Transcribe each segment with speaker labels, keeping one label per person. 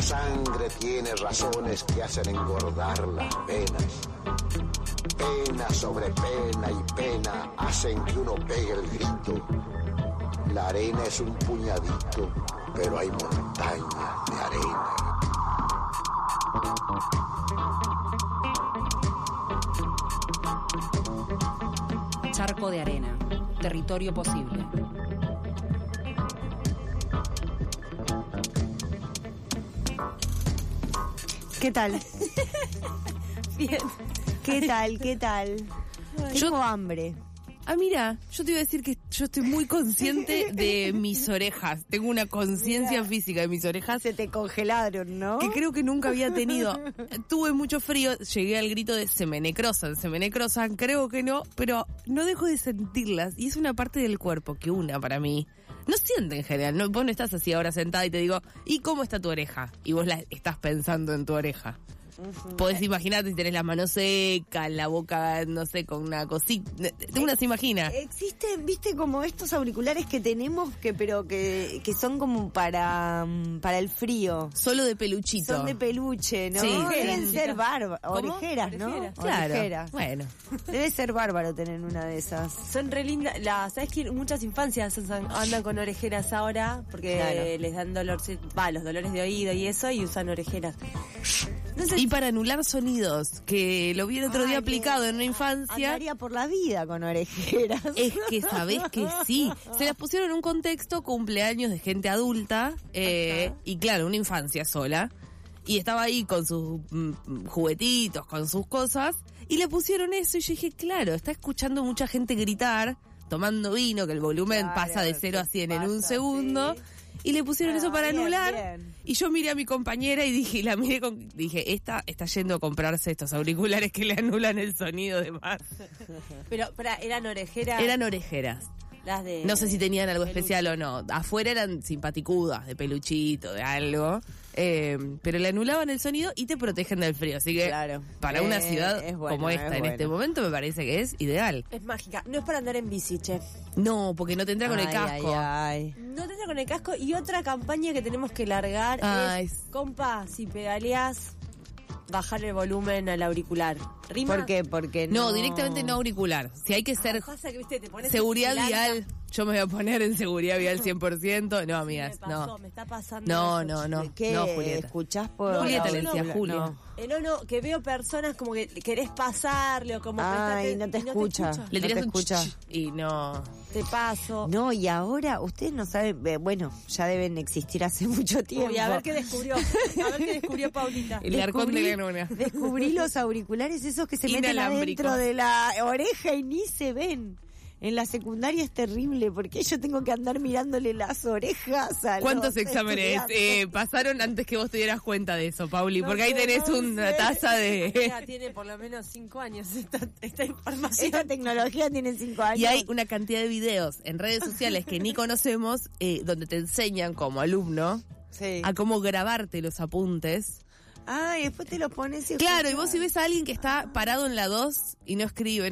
Speaker 1: sangre tiene razones que hacen engordar las penas. Pena sobre pena y pena hacen que uno pegue el grito. La arena es un puñadito, pero hay montañas de arena.
Speaker 2: Charco de arena, territorio posible.
Speaker 3: ¿Qué tal?
Speaker 4: Bien.
Speaker 3: ¿Qué tal? ¿Qué tal? Tengo hambre.
Speaker 4: Ah, mira, yo te iba a decir que yo estoy muy consciente de mis orejas. Tengo una conciencia física de mis orejas.
Speaker 3: Se te congelaron, ¿no?
Speaker 4: Que creo que nunca había tenido. Tuve mucho frío, llegué al grito de se me necrosan, creo que no, pero no dejo de sentirlas. Y es una parte del cuerpo que para mí no siente en general. No, vos no estás así ahora sentada y te digo, ¿y cómo está tu oreja? Y vos estás pensando en tu oreja. Podés imaginarte si tenés las manos secas, la boca, no sé, con una cosita. Uno se imagina.
Speaker 3: Existen, viste, como estos auriculares que tenemos, pero que son como para el frío.
Speaker 4: Solo de peluchito.
Speaker 3: Son de peluche, ¿no?
Speaker 4: Sí.
Speaker 3: Deben ser orejeras, ¿no?
Speaker 4: Claro.
Speaker 3: Orejeras.
Speaker 4: Bueno.
Speaker 3: Debe ser bárbaro tener una de esas.
Speaker 5: Son re lindas. ¿Sabes que muchas infancias andan con orejeras ahora? Porque les dan los dolores de oído y eso, y usan orejeras.
Speaker 3: Entonces,
Speaker 4: y para anular sonidos, que lo vi el otro día aplicado en una infancia.
Speaker 3: Andaría por la vida con orejeras.
Speaker 4: Es que sabés que sí. Se las pusieron en un contexto, cumpleaños de gente adulta, y claro, una infancia sola. Y estaba ahí con sus juguetitos, con sus cosas, y le pusieron eso, y yo dije, claro, está escuchando mucha gente gritar, tomando vino, que el volumen pasa de 0 a 100 en un segundo. Sí. Y le pusieron eso para anular. Bien. Y yo miré a mi compañera y dije, esta está yendo a comprarse estos auriculares que le anulan el sonido de más.
Speaker 5: Pero, ¿eran orejeras?
Speaker 4: Eran orejeras.
Speaker 5: Las de...
Speaker 4: No sé si tenían algo especial o no. Afuera eran simpaticudas, de peluchito, de algo. Pero le anulaban el sonido y te protegen del frío. Así que para una ciudad como esta en este momento me parece que es ideal.
Speaker 5: Es mágica. No es para andar en bici, che.
Speaker 4: No, porque no te entra con el casco.
Speaker 5: No te entra con el casco. Y otra campaña que tenemos que largar es, compa, si pedaleás, bajar el volumen al auricular. ¿Rima?
Speaker 3: ¿Por qué? Porque
Speaker 4: no, directamente no auricular. Si hay que ser seguridad vial, yo me voy a poner en seguridad vial 100%. No, amigas, no.
Speaker 5: Me está pasando.
Speaker 4: No.
Speaker 3: ¿Qué
Speaker 4: no, Julieta.
Speaker 3: ¿Escuchás por
Speaker 4: Julieta le decía Julio?
Speaker 5: No, que veo personas como que querés pasarle o como...
Speaker 3: Ay, no te escucha.
Speaker 4: Le tirás un y no...
Speaker 5: Te paso.
Speaker 3: No, y ahora, ustedes no saben, bueno, ya deben existir hace mucho tiempo.
Speaker 5: Uy, a ver qué descubrió. Paulita.
Speaker 4: El arcón de la luna.
Speaker 3: Descubrí los auriculares esos que se meten adentro de la oreja y ni se ven. En la secundaria es terrible porque yo tengo que andar mirándole las orejas a
Speaker 4: ¿Cuántos exámenes pasaron antes que vos te dieras cuenta de eso, Pauli? Porque ahí tenés una tasa de...
Speaker 5: Ya tiene por lo menos 5 años esta información.
Speaker 3: Esta tecnología tiene 5 años.
Speaker 4: Y hay una cantidad de videos en redes sociales que ni conocemos, donde te enseñan como alumno a cómo grabarte los apuntes.
Speaker 3: Ah, y después te lo pones y...
Speaker 4: Claro, y vos si ves a alguien que está parado en la 2 y no escribe,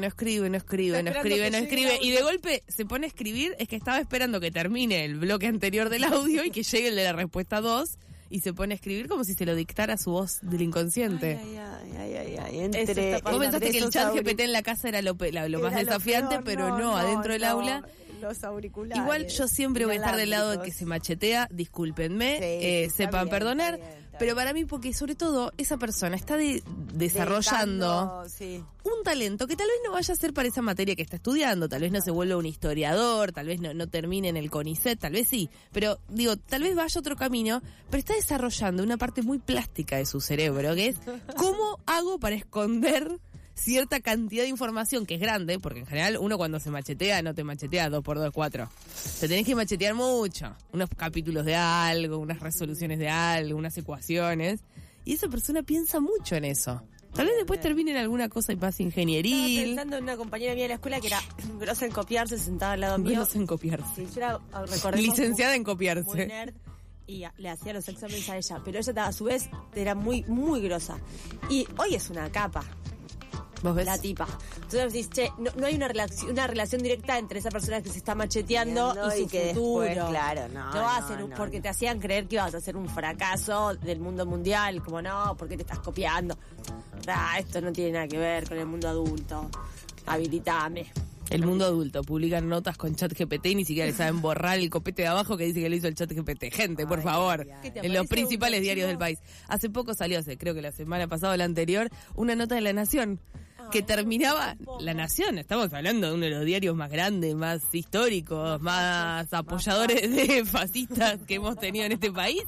Speaker 4: y de golpe se pone a escribir, es que estaba esperando que termine el bloque anterior del audio y que llegue el de la respuesta 2 y se pone a escribir como si se lo dictara su voz del inconsciente.
Speaker 3: Ay.
Speaker 4: Vos pensaste que el chat GPT en la casa era lo más desafiante, peor, pero no, adentro del aula...
Speaker 3: Los auriculares.
Speaker 4: Igual yo siempre voy a estar del lado de que se machetea, discúlpenme, sepan perdonar, pero para mí, porque sobre todo esa persona está desarrollando un talento que tal vez no vaya a ser para esa materia que está estudiando, tal vez no se vuelva un historiador, tal vez no termine en el CONICET, tal vez sí, pero digo, tal vez vaya otro camino, pero está desarrollando una parte muy plástica de su cerebro, que es ¿cómo hago para esconder cierta cantidad de información que es grande? Porque en general uno cuando se machetea no te machetea 2x2 4. Te tenés que machetear mucho. Unos capítulos de algo, unas resoluciones de algo, unas ecuaciones. Y esa persona piensa mucho en eso. Tal vez después termine en alguna cosa y pase ingenieril.
Speaker 5: Estaba pensando en una compañera mía de la escuela que era grosa en copiarse, sentada al lado mío.
Speaker 4: Grosa en copiarse.
Speaker 5: Sí, yo era,
Speaker 4: licenciada en copiarse.
Speaker 5: Muy nerd. Y le hacía los exámenes a ella. Pero ella a su vez era muy, muy grosa. Y hoy es una capa.
Speaker 4: ¿Vos ves?
Speaker 5: La tipa. Entonces decís, che, no hay una relación directa entre esa persona que se está macheteando y su futuro.
Speaker 3: Después, claro, no
Speaker 5: va a ser porque te hacían creer que ibas a ser un fracaso del mundo mundial, como no, ¿por qué te estás copiando? Esto no tiene nada que ver con el mundo adulto. Habilitame.
Speaker 4: El mundo adulto, publican notas con ChatGPT y ni siquiera le saben borrar el copete de abajo que dice que lo hizo el ChatGPT. Gente, por favor, en los principales diarios del país. Hace poco salió, creo que la semana pasada o la anterior, una nota de La Nación que terminaba... La Nación, estamos hablando de uno de los diarios más grandes, más históricos, más apoyadores de fascistas que hemos tenido en este país.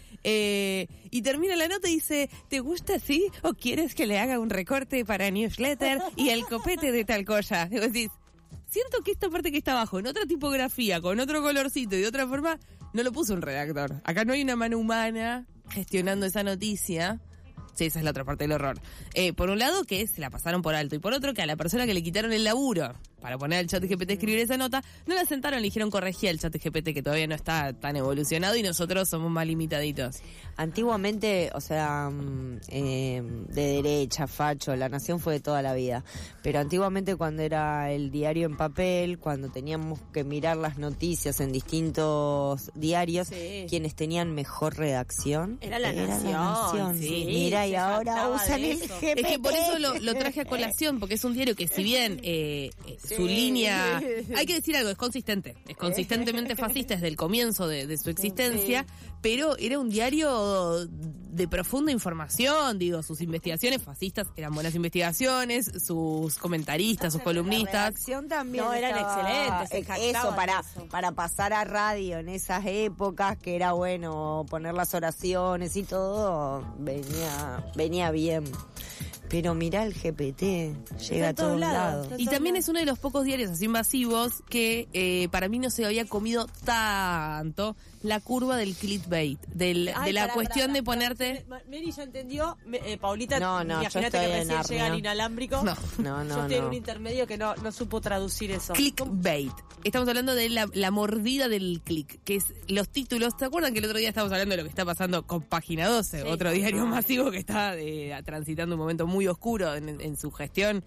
Speaker 4: Y termina la nota y dice, ¿te gusta así o quieres que le haga un recorte para newsletter y el copete de tal cosa? Y vos decís, siento que esta parte que está abajo, en otra tipografía, con otro colorcito y de otra forma, no lo puso un redactor. Acá no hay una mano humana gestionando esa noticia. Sí, esa es la otra parte del horror. Por un lado, que se la pasaron por alto. Y por otro, que a la persona que le quitaron el laburo para poner al ChatGPT a escribir esa nota, no la sentaron, le dijeron corregía el ChatGPT, que todavía no está tan evolucionado y nosotros somos más limitaditos.
Speaker 3: Antiguamente, o sea, de derecha, facho, La Nación fue de toda la vida. Pero antiguamente cuando era el diario en papel, cuando teníamos que mirar las noticias en distintos diarios, quienes tenían mejor redacción
Speaker 5: era La Nación.
Speaker 3: Sí. Mira, y ahora usan el GPT.
Speaker 4: Es que por eso lo traje a colación, porque es un diario que si bien su línea, hay que decir algo, es consistente, es consistentemente fascista desde el comienzo de su existencia, pero era un diario de profunda información, digo, sus investigaciones fascistas eran buenas investigaciones, sus comentaristas, sus columnistas.
Speaker 3: La redacción también
Speaker 5: eran excelentes.
Speaker 3: Eso, para pasar a radio en esas épocas, que era bueno poner las oraciones y todo, venía bien. Pero mirá el GPT, llega a todos lados.
Speaker 4: Y también es uno de los pocos diarios así invasivos que para mí no se había comido tanto la curva del clickbait, de la cuestión de ponerte...
Speaker 5: Mary ya entendió, Paulita,
Speaker 3: no,
Speaker 5: imagínate que recién llega el inalámbrico.
Speaker 3: No.
Speaker 5: Yo estoy en un intermedio que no supo traducir eso.
Speaker 4: Clickbait. Estamos hablando de la mordida del click, que es los títulos. ¿Te acuerdan que el otro día estábamos hablando de lo que está pasando con Página 12, otro diario masivo que está transitando un momento muy oscuro en su gestión,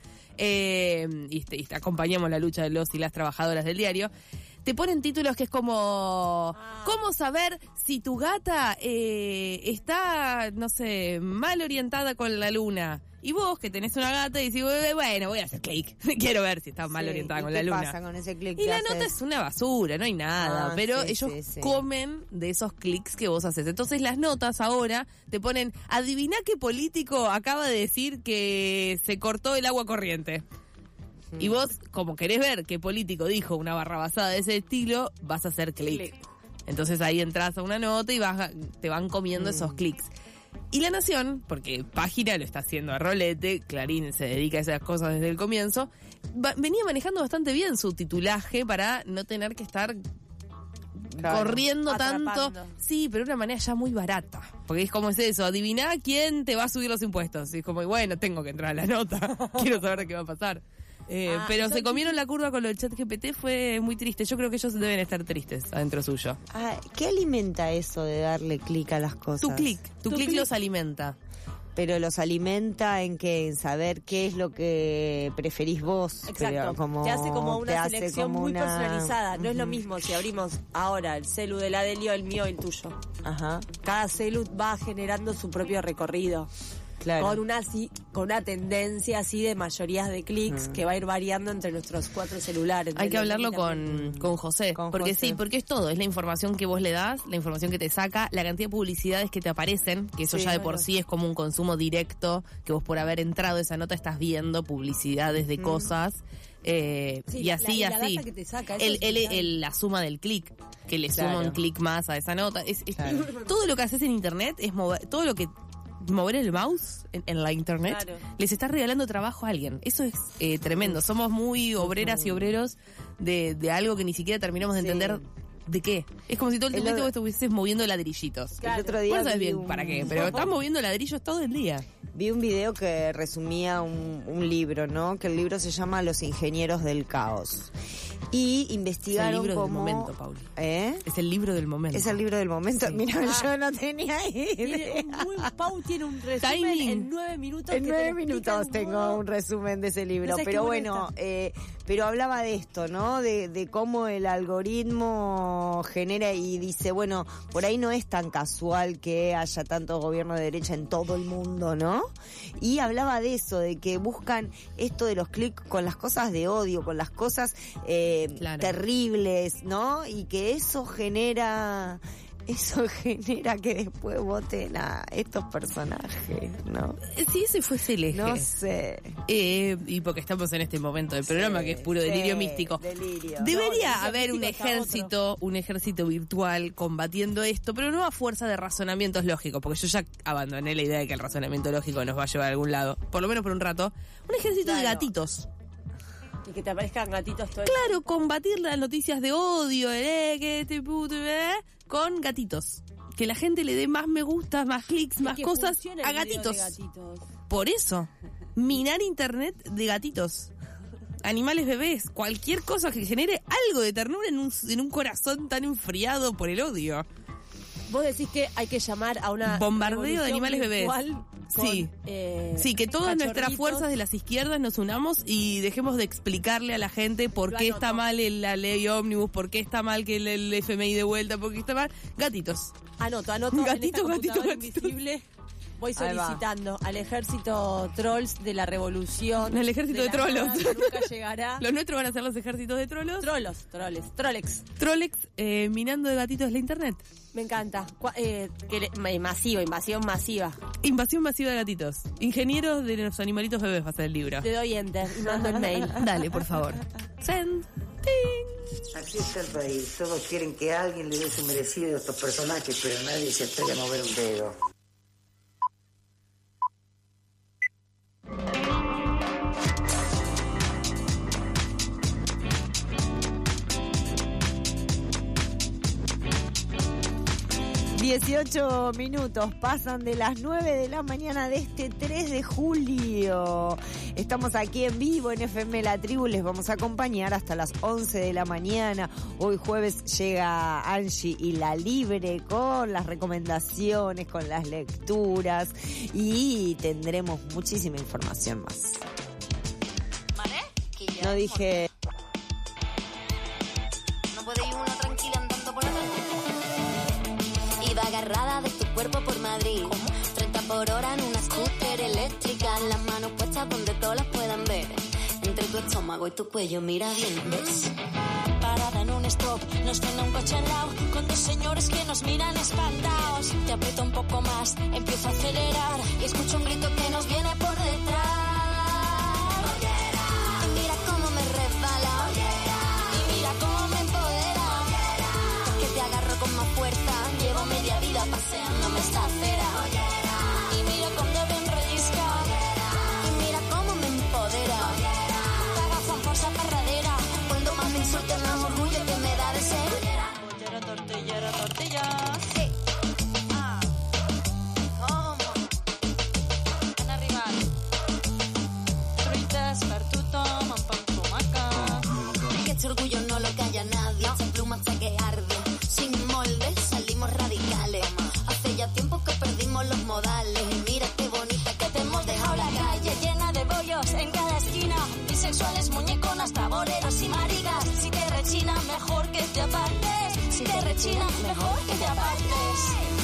Speaker 4: y acompañamos la lucha de los y las trabajadoras del diario? Te ponen títulos que es como ¿cómo saber si tu gata está, no sé, mal orientada con la luna? Y vos, que tenés una gata, decís, bueno, voy a hacer clic. Quiero ver si está mal orientada con la luna.
Speaker 3: ¿Qué pasa con ese clic?
Speaker 4: Y la nota es una basura, no hay nada. Pero ellos comen de esos clics que vos haces. Entonces las notas ahora te ponen, adivina qué político acaba de decir que se cortó el agua corriente. Y vos, como querés ver qué político dijo una barrabasada de ese estilo, vas a hacer clic. Entonces ahí entras a una nota y te van comiendo esos clics. Y La Nación, porque Página lo está haciendo a rolete, Clarín se dedica a esas cosas desde el comienzo, venía manejando bastante bien su titulaje para no tener que estar corriendo tanto. Sí, pero de una manera ya muy barata. Porque es como es eso, adiviná quién te va a subir los impuestos. Y es como, bueno, tengo que entrar a la nota. Quiero saber qué va a pasar. Pero se comieron la curva con lo del ChatGPT, fue muy triste. Yo creo que ellos deben estar tristes adentro suyo.
Speaker 3: ¿Qué alimenta eso de darle clic a las cosas?
Speaker 4: Tu clic los alimenta.
Speaker 3: Pero los alimenta en saber qué es lo que preferís vos.
Speaker 5: Exacto. Te hace como una selección muy personalizada. No es lo mismo si abrimos ahora el celu de la Delio, el mío y el tuyo.
Speaker 3: Ajá.
Speaker 5: Cada celu va generando su propio recorrido.
Speaker 3: Claro.
Speaker 5: Con una tendencia así de mayorías de clics que va a ir variando entre nuestros 4 celulares.
Speaker 4: Hay que hablarlo con José, sí, porque es todo, es la información que vos le das, la información que te saca, la cantidad de publicidades que te aparecen, que eso ya de por sí es como un consumo directo, que vos por haber entrado a esa nota estás viendo publicidades de cosas. Y así. La suma del clic, que le suma un clic más a esa nota. Todo lo que haces en internet es todo lo que mover el mouse en la internet, les está regalando trabajo a alguien. Eso es tremendo. Somos muy obreras y obreros de algo que ni siquiera terminamos de entender de qué. Es como si todo el tiempo estuvieses moviendo ladrillitos.
Speaker 3: El otro día
Speaker 4: no sabes bien para qué, pero estás moviendo ladrillos todo el día.
Speaker 3: Vi un video que resumía un libro, ¿no? Que el libro se llama Los ingenieros del caos. y investigaron
Speaker 4: es el libro
Speaker 3: cómo...
Speaker 4: del momento, Pauli.
Speaker 3: ¿Eh?
Speaker 4: Es el libro del momento.
Speaker 3: Es el libro del momento.
Speaker 4: Sí.
Speaker 3: Mira, yo no tenía idea.
Speaker 5: Pau tiene un resumen en 9 minutos.
Speaker 3: En 9 minutos tengo un resumen de ese libro.
Speaker 5: No sé,
Speaker 3: pero bueno, pero hablaba de esto, ¿no? De cómo el algoritmo genera y dice, bueno, por ahí no es tan casual que haya tanto gobierno de derecha en todo el mundo, ¿no? Y hablaba de eso, de que buscan esto de los clics con las cosas de odio, con las cosas terribles, ¿no? Y que eso genera que después voten a estos personajes, ¿no?
Speaker 4: Si ese fuese el eje.
Speaker 3: No sé.
Speaker 4: Y porque estamos en este momento del programa que es puro delirio místico.
Speaker 3: Delirio.
Speaker 4: Debería haber un ejército virtual combatiendo esto, pero no a fuerza de razonamientos lógicos, porque yo ya abandoné la idea de que el razonamiento lógico nos va a llevar a algún lado, por lo menos por un rato. Un ejército de gatitos.
Speaker 5: Y que te aparezcan gatitos todo el
Speaker 4: Claro, combatir las noticias de odio, que este puto, con gatitos. Que la gente le dé más me gusta, más clics, más cosas a gatitos. Por eso, minar internet de gatitos. Animales bebés, cualquier cosa que genere algo de ternura en un corazón tan enfriado por el odio.
Speaker 5: Vos decís que hay que llamar a una
Speaker 4: bombardeo de animales bebés.
Speaker 5: Con,
Speaker 4: sí, que todas nuestras fuerzas de las izquierdas nos unamos y dejemos de explicarle a la gente por qué está mal la ley ómnibus, por qué está mal que el FMI de vuelta, por qué está mal. Gatitos.
Speaker 5: Anoto.
Speaker 4: Gatito.
Speaker 5: Invisible. Voy solicitando al ejército trolls de la revolución.
Speaker 4: El ejército de trolos.
Speaker 5: Nunca llegará.
Speaker 4: Los nuestros van a ser los ejércitos de trolos. Trolex, minando de gatitos la internet.
Speaker 5: Me encanta. Invasión masiva.
Speaker 4: Invasión masiva de gatitos. Ingenieros de los animalitos bebés va a ser el libro.
Speaker 5: Le doy enter y mando el mail.
Speaker 4: Dale, por favor. Send. Ting.
Speaker 6: Así está el país. Todos quieren que alguien le dé su merecido a estos personajes, pero nadie se atreve a mover un dedo.
Speaker 3: ...18 minutos pasan de las 9 de la mañana de este 3 de julio. Estamos aquí en vivo en FM La Tribu, les vamos a acompañar hasta las 11 de la mañana. Hoy jueves llega Angie y La Libre con las recomendaciones, con las lecturas y tendremos muchísima información más. No dije...
Speaker 7: No puede ir uno tranquila andando por la calle. Iba agarrada de tu cuerpo por Madrid. 30 por hora en una scooter eléctrica. Las manos puestas donde todas las puedan ver. Entre tu estómago y tu cuello, mira bien, ¿ves? Parada en un stop, nos frena un coche al lado. Con dos señores que nos miran espantados. Te aprieto un poco más, empiezo a acelerar. Y escucho un grito que nos viene por detrás. Y mira cómo me resbala. Y mira cómo me empodera. Porque te agarro con más fuerza. Llevo media vida paseándome esta acera. Y mira cómo bien rellisca. Y mira cómo me empodera. Caga Juan por esa parradera. Cuando más me insulten más orgullo que me da de ser. Tortilla. Sí. ¿Cómo? Ana rival. Truites per tothom amb pan tomaca. Que este orgullo no lo calla nadie. Esta pluma hasta que arde. Sin molde, salimos radicales. Hace ya tiempo que perdimos los modales. Y mira qué bonita que te hemos dejado la calle llena de bollos en cada esquina. Bisexuales, muñeconas, taboreros y marigas. Si te rechina, mejor que te apartes. Si te rechina, mejor que te apartes.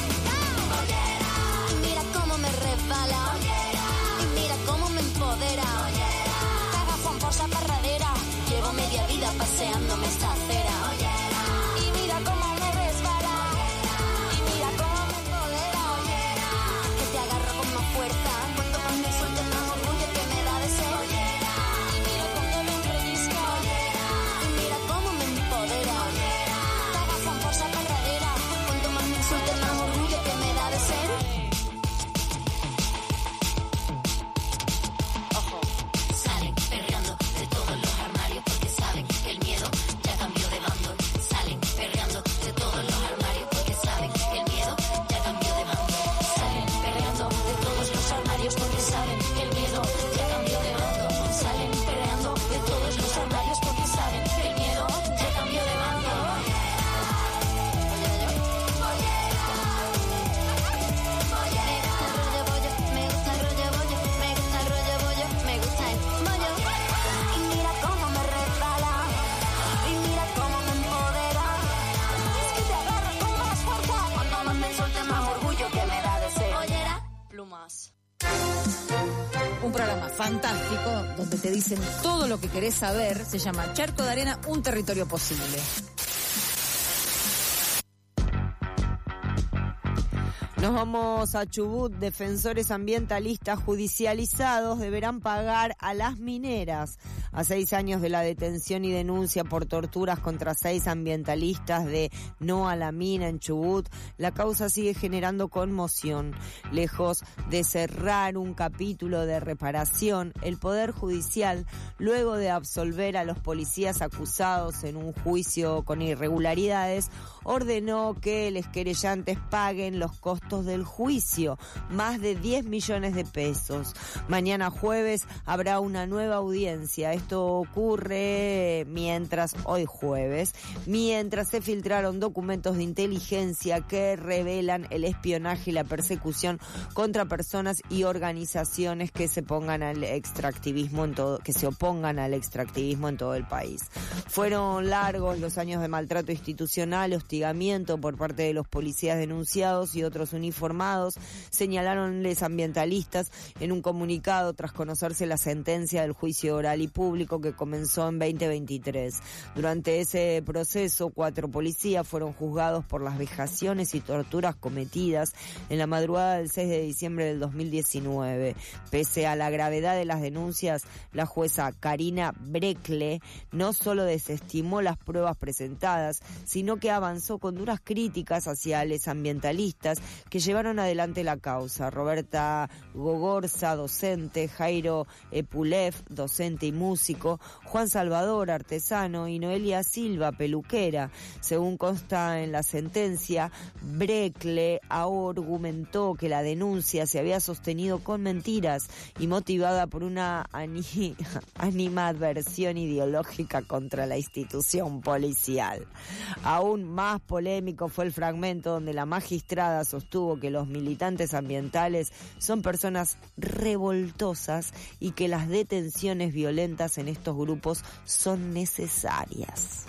Speaker 7: Y mira cómo me resbala. Y mira cómo me empodera. Caga Juan por esa parradera. Llevo media vida paseándome esta acera. Y mira cómo me resbala. Y mira cómo me empodera. Que te agarro con más fuerza. Cuanto más me sueltes, más orgullo que me da de ser. Y mira cómo me rellisca. Y mira cómo me empodera. Caga Juan por esa parradera. Cuanto más me sueltes, más orgullo que me da de ser.
Speaker 8: fantástico, donde te dicen todo lo que querés saber. Se llama Charco de Arena, un territorio posible.
Speaker 3: Nos vamos a Chubut. Defensores ambientalistas judicializados deberán pagar a las mineras. A 6 años de la detención y denuncia por torturas contra 6 ambientalistas de No a la Mina en Chubut, la causa sigue generando conmoción. Lejos de cerrar un capítulo de reparación, el Poder Judicial, luego de absolver a los policías acusados en un juicio con irregularidades, ordenó que los querellantes paguen los costos del juicio, más de 10 millones de pesos. Mañana jueves habrá una nueva audiencia. Esto ocurre hoy jueves, mientras se filtraron documentos de inteligencia que revelan el espionaje y la persecución contra personas y organizaciones que se opongan al extractivismo en todo el país. Fueron largos los años de maltrato institucional, hostigamiento por parte de los policías denunciados y otros uniformados, señalaron los ambientalistas en un comunicado tras conocerse la sentencia del juicio oral y público que comenzó en 2023. Durante ese proceso, 4 policías fueron juzgados por las vejaciones y torturas cometidas en la madrugada del 6 de diciembre del 2019. Pese a la gravedad de las denuncias, la jueza Karina Brekle no solo desestimó las pruebas presentadas, sino que avanzó con duras críticas hacia los ambientalistas que llevaron adelante la causa. Roberta Gogorza, docente, Jairo Epulev, docente y músico, Juan Salvador, artesano, y Noelia Silva, peluquera. Según consta en la sentencia, Brekle argumentó que la denuncia se había sostenido con mentiras y motivada por una animadversión ideológica contra la institución policial. Aún más polémico fue el fragmento donde la magistrada sostuvo que los militantes ambientales son personas revoltosas y que las detenciones violentas en estos grupos son necesarias.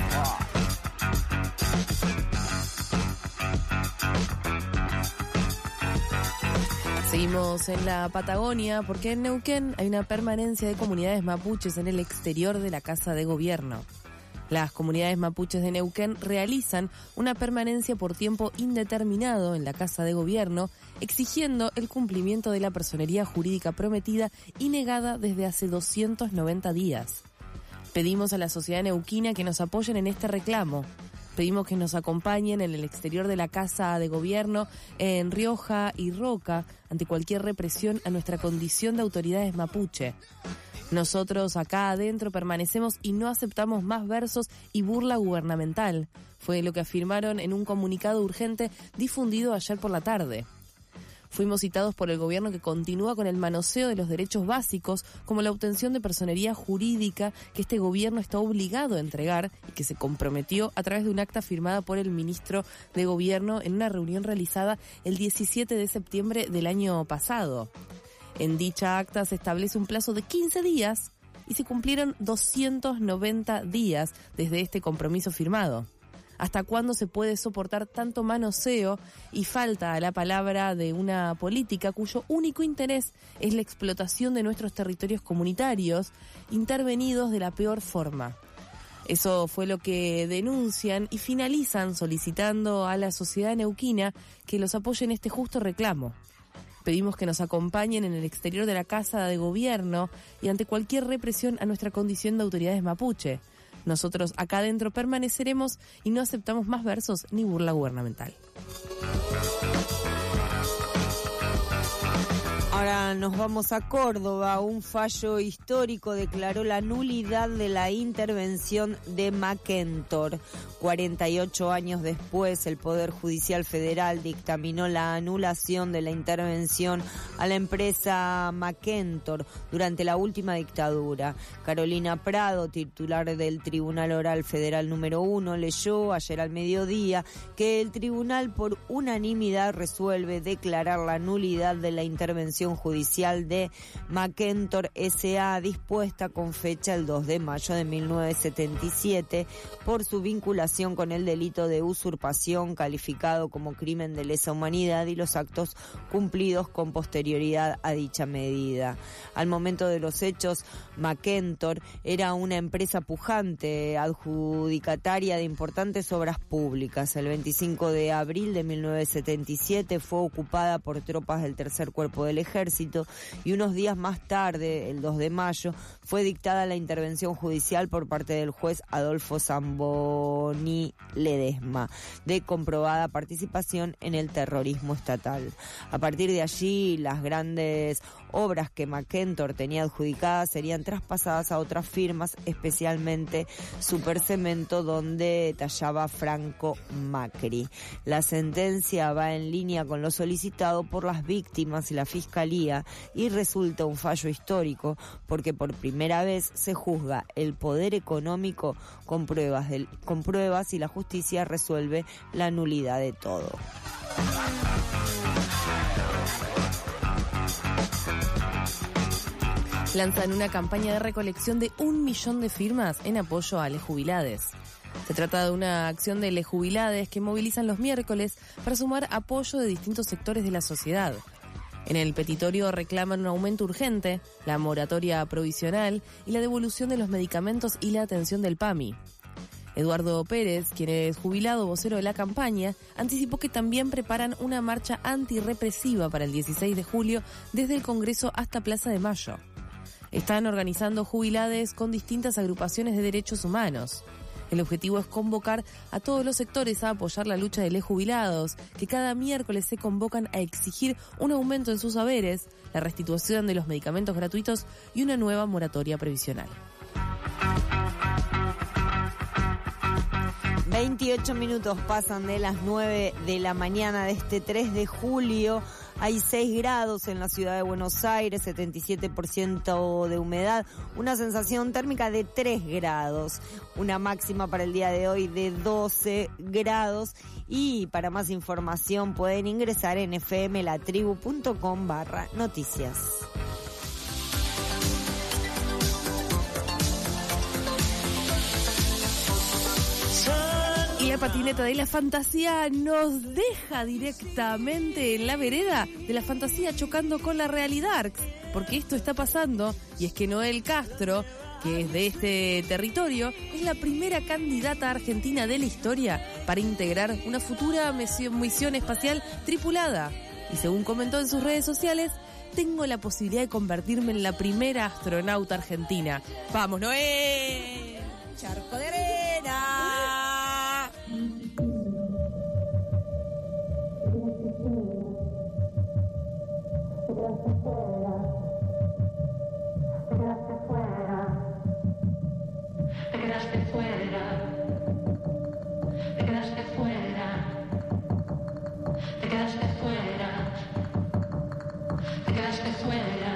Speaker 4: Seguimos en la Patagonia porque en Neuquén hay una permanencia de comunidades mapuches en el exterior de la Casa de Gobierno. Las comunidades mapuches de Neuquén realizan una permanencia por tiempo indeterminado en la Casa de Gobierno, exigiendo el cumplimiento de la personería jurídica prometida y negada desde hace 290 días. Pedimos a la sociedad neuquina que nos apoyen en este reclamo. Pedimos que nos acompañen en el exterior de la Casa de Gobierno, en Rioja y Roca, ante cualquier represión a nuestra condición de autoridades mapuche. Nosotros acá adentro permanecemos y no aceptamos más versos y burla gubernamental. Fue lo que afirmaron en un comunicado urgente difundido ayer por la tarde. Fuimos citados por el gobierno que continúa con el manoseo de los derechos básicos, como la obtención de personería jurídica que este gobierno está obligado a entregar y que se comprometió a través de un acta firmada por el ministro de Gobierno en una reunión realizada el 17 de septiembre del año pasado. En dicha acta se establece un plazo de 15 días y se cumplieron 290 días desde este compromiso firmado. ¿Hasta cuándo se puede soportar tanto manoseo y falta a la palabra de una política cuyo único interés es la explotación de nuestros territorios comunitarios, intervenidos de la peor forma? Eso fue lo que denuncian y finalizan solicitando a la sociedad neuquina que los apoye en este justo reclamo. Pedimos que nos acompañen en el exterior de la Casa de Gobierno y ante cualquier represión a nuestra condición de autoridades mapuche. Nosotros acá adentro permaneceremos y no aceptamos más versos ni burla gubernamental.
Speaker 3: Ahora nos vamos a Córdoba. Un fallo histórico declaró la nulidad de la intervención de Mackentor. 48 años después, el Poder Judicial Federal dictaminó la anulación de la intervención a la empresa Mackentor durante la última dictadura. Carolina Prado, titular del Tribunal Oral Federal número 1, leyó ayer al mediodía que el tribunal por unanimidad resuelve declarar la nulidad de la intervención intervención judicial de McEntor S.A. dispuesta con fecha el 2 de mayo de 1977 por su vinculación con el delito de usurpación calificado como crimen de lesa humanidad y los actos cumplidos con posterioridad a dicha medida. Al momento de los hechos, McEntor era una empresa pujante, adjudicataria de importantes obras públicas. El 25 de abril de 1977 fue ocupada por tropas del Tercer Cuerpo del Ejército y unos días más tarde, el 2 de mayo, fue dictada la intervención judicial por parte del juez Adolfo Zamboni Ledesma, de comprobada participación en el terrorismo estatal. A partir de allí, las grandes obras que McEntor tenía adjudicadas serían traspasadas a otras firmas, especialmente Supercemento, donde tallaba Franco Macri. La sentencia va en línea con lo solicitado por las víctimas y la Fiscalía y resulta un fallo histórico porque por primera vez se juzga el poder económico con pruebas y la justicia resuelve la nulidad de todo.
Speaker 4: Lanzan una campaña de recolección de 1 millón de firmas en apoyo a les jubilades. Se trata de una acción de les jubilades que movilizan los miércoles para sumar apoyo de distintos sectores de la sociedad. En el petitorio reclaman un aumento urgente, la moratoria provisional y la devolución de los medicamentos y la atención del PAMI. Eduardo Pérez, quien es jubilado vocero de la campaña, anticipó que también preparan una marcha antirrepresiva para el 16 de julio desde el Congreso hasta Plaza de Mayo. Están organizando jubilades con distintas agrupaciones de derechos humanos. El objetivo es convocar a todos los sectores a apoyar la lucha de les jubilados, que cada miércoles se convocan a exigir un aumento en sus haberes, la restitución de los medicamentos gratuitos y una nueva moratoria previsional.
Speaker 3: 28 minutos pasan de las 9 de la mañana de este 3 de julio. Hay 6 grados en la ciudad de Buenos Aires, 77% de humedad, una sensación térmica de 3 grados, una máxima para el día de hoy de 12 grados. Y para más información pueden ingresar en fmlatribu.com/noticias.
Speaker 4: La patineta de la fantasía nos deja directamente en la vereda de la fantasía chocando con la realidad, porque esto está pasando y es que Noel Castro, que es de este territorio, es la primera candidata argentina de la historia para integrar una futura misión espacial tripulada. Y según comentó en sus redes sociales, tengo la posibilidad de convertirme en la primera astronauta argentina. ¡Vamos, Noel!
Speaker 8: ¡Charco de arena!
Speaker 9: Te quedaste fuera, te quedaste fuera, te quedaste fuera, te quedaste fuera,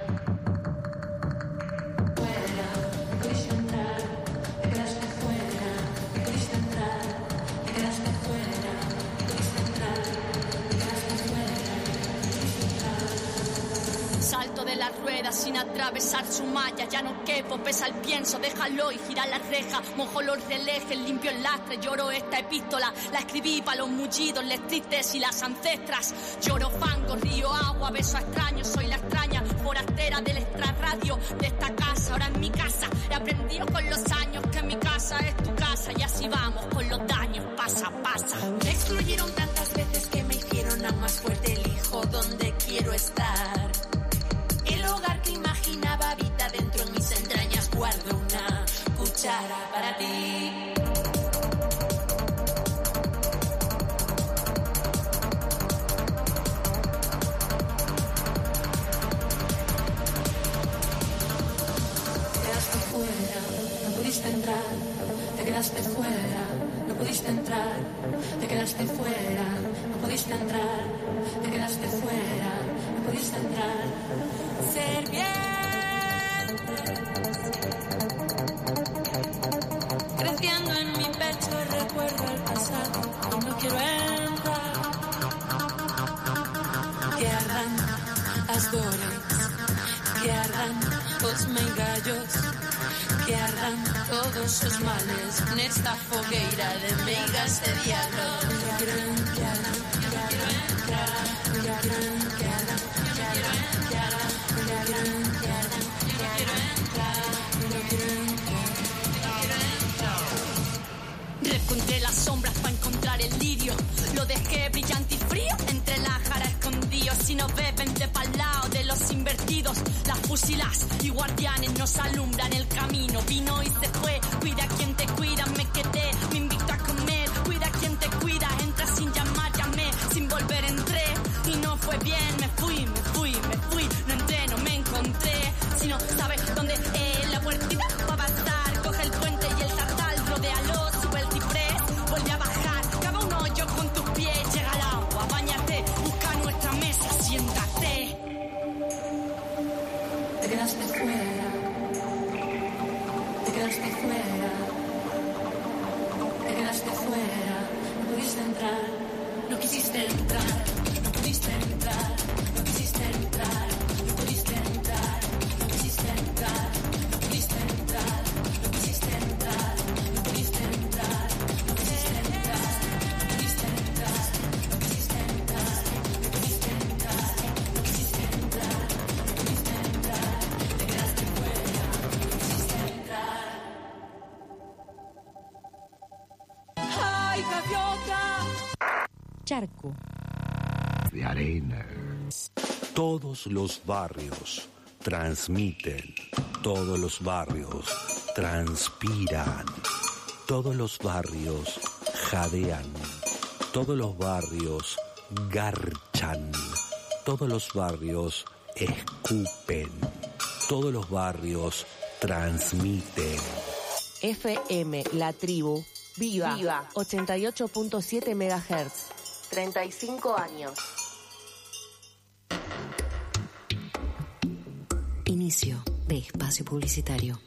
Speaker 9: fuera, pudiste entrar, te quedaste fuera, pudiste entrar, te quedaste fuera, pudiste entrar, te quedaste fuera, pudiste entrar.
Speaker 10: Salto de la rueda sin atravesar su malla, ya no quepo, pesa el pienso, déjalo y gira la reja, mojo los relejes, limpio el lastre, lloro esta epístola, la escribí para los mullidos, les tristes y las ancestras, lloro fango, río agua, beso a extraños, soy la extraña, forastera del extrarradio de esta casa, ahora es mi casa, he aprendido con los años que mi casa es tu casa y así vamos con los daños, pasa, pasa.
Speaker 9: Me excluyeron tantas veces que me hicieron a más fuerte, elijo donde quiero estar. El hogar que imaginaba habita dentro en mis entrañas, guardo una cuchara para ti. Te quedaste fuera, no pudiste entrar, te quedaste fuera, no pudiste entrar, te quedaste fuera, no pudiste entrar, te quedaste fuera, no pudiste entrar. Ser bien. Creciendo en mi pecho recuerdo el pasado y no quiero entrar. Que ardan las ardores, que ardan os meigallos, que ardan todos os males nesta fogueira de meigas de diablo. Quiero entrar, quiero entrar, quiero entrar, quiero entrar, quiero entrar, quiero entrar, quiero entrar.
Speaker 10: Recontré las sombras para encontrar el lirio. Lo dejé brillante y frío entre la jara escondido. Si nos ves, vente pa'l lado de los invertidos. Las fusilas y guardianes nos alumbran el camino. Vino y se fue, cuida quien te cuida. Me quedé, me invito a comer. Cuida quien te cuida, entra sin llamar, llamé. Sin volver entré y no fue bien. Me fui, me fui, me fui. No entré, no me encontré. Si no sabes dónde es la puertita va a pasar. Coge el puente y el tartal, rodéalo, sube el ciprés. Vuelve a bajar, cava un hoyo con tus pies. Llega al agua, báñate, busca nuestra mesa, siéntate.
Speaker 9: Te quedaste fuera, te quedaste fuera, te quedaste fuera, no pudiste entrar, no quisiste entrar, no pudiste entrar, no quisiste entrar, no pudiste entrar, no quisiste entrar, no pudiste entrar, no quisiste entrar, no pudiste entrar, no quisiste entrar, no pudiste entrar, no quisiste entrar, no pudiste entrar, no quisiste entrar, no pudiste entrar, te quedaste fuera, no quisiste entrar. ¡Ay, gaviota!
Speaker 2: Charco
Speaker 1: De arena.
Speaker 11: Todos los barrios transmiten, todos los barrios transpiran, todos los barrios jadean, todos los barrios garchan, todos los barrios escupen, todos los barrios transmiten.
Speaker 12: FM La Tribu, Viva. 88.7 MHz. 35 años.
Speaker 2: Inicio de espacio publicitario.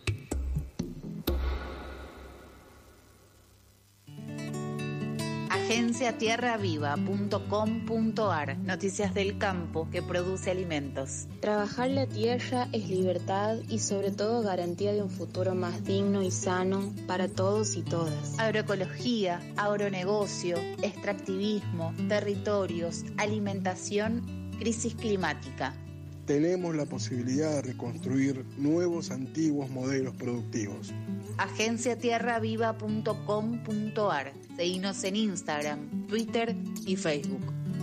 Speaker 13: agenciatierraviva.com.ar. Noticias del campo que produce alimentos.
Speaker 14: Trabajar la tierra es libertad y sobre todo garantía de un futuro más digno y sano para todos y todas.
Speaker 13: Agroecología, agronegocio, extractivismo, territorios, alimentación, crisis climática.
Speaker 15: Tenemos la posibilidad de reconstruir nuevos antiguos modelos productivos.
Speaker 13: agenciatierraviva.com.ar. Seguinos en Instagram, Twitter y Facebook.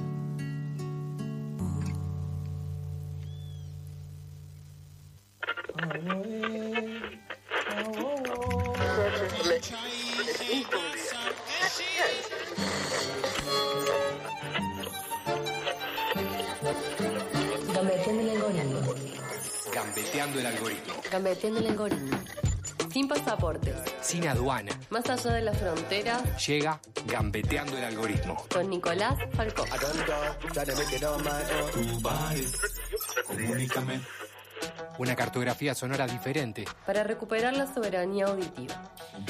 Speaker 2: Gambeteando el algoritmo.
Speaker 16: Gambeteando el algoritmo.
Speaker 2: Gambeteando el algoritmo. Sin pasaportes.
Speaker 16: Sin aduana.
Speaker 2: Más allá de las fronteras.
Speaker 16: Llega Gambeteando el algoritmo.
Speaker 2: Con Nicolás Falcó.
Speaker 16: Comunícame. Una cartografía sonora diferente.
Speaker 2: Para recuperar la soberanía auditiva.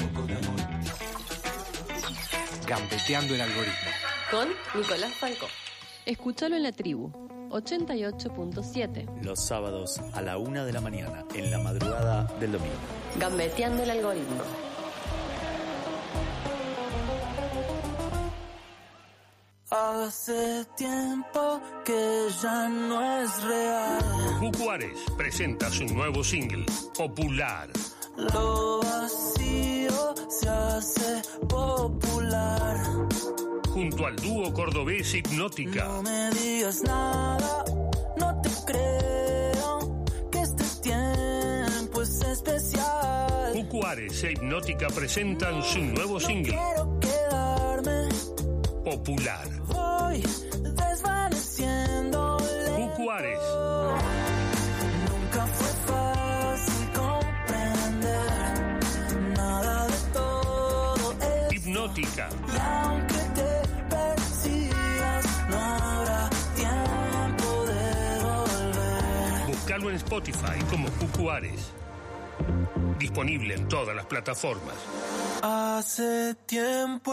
Speaker 16: Gambeteando el algoritmo.
Speaker 2: Con Nicolás Falcó. Escúchalo en La Tribu. 88.7.
Speaker 17: Los sábados a la 1 de la mañana, en la madrugada del domingo.
Speaker 2: Gambeteando el algoritmo.
Speaker 18: Hace tiempo que ya no es real.
Speaker 19: Juárez presenta su nuevo single, Popular.
Speaker 18: Lo vacío se hace popular.
Speaker 19: Junto al dúo cordobés Hipnótica.
Speaker 18: No me digas nada, no te creo, que este tiempo es especial.
Speaker 19: Juárez e Hipnótica presentan su nuevo single,
Speaker 18: Quiero quedarme.
Speaker 19: Popular.
Speaker 18: Voy desvaneciéndole.
Speaker 19: Juárez.
Speaker 18: Nunca fue fácil comprender nada de todo esto.
Speaker 19: Hipnótica.
Speaker 18: Y aunque te persigas, no habrá tiempo de volver.
Speaker 19: Búscalo en Spotify como Juárez. Disponible en todas las plataformas.
Speaker 18: Hace tiempo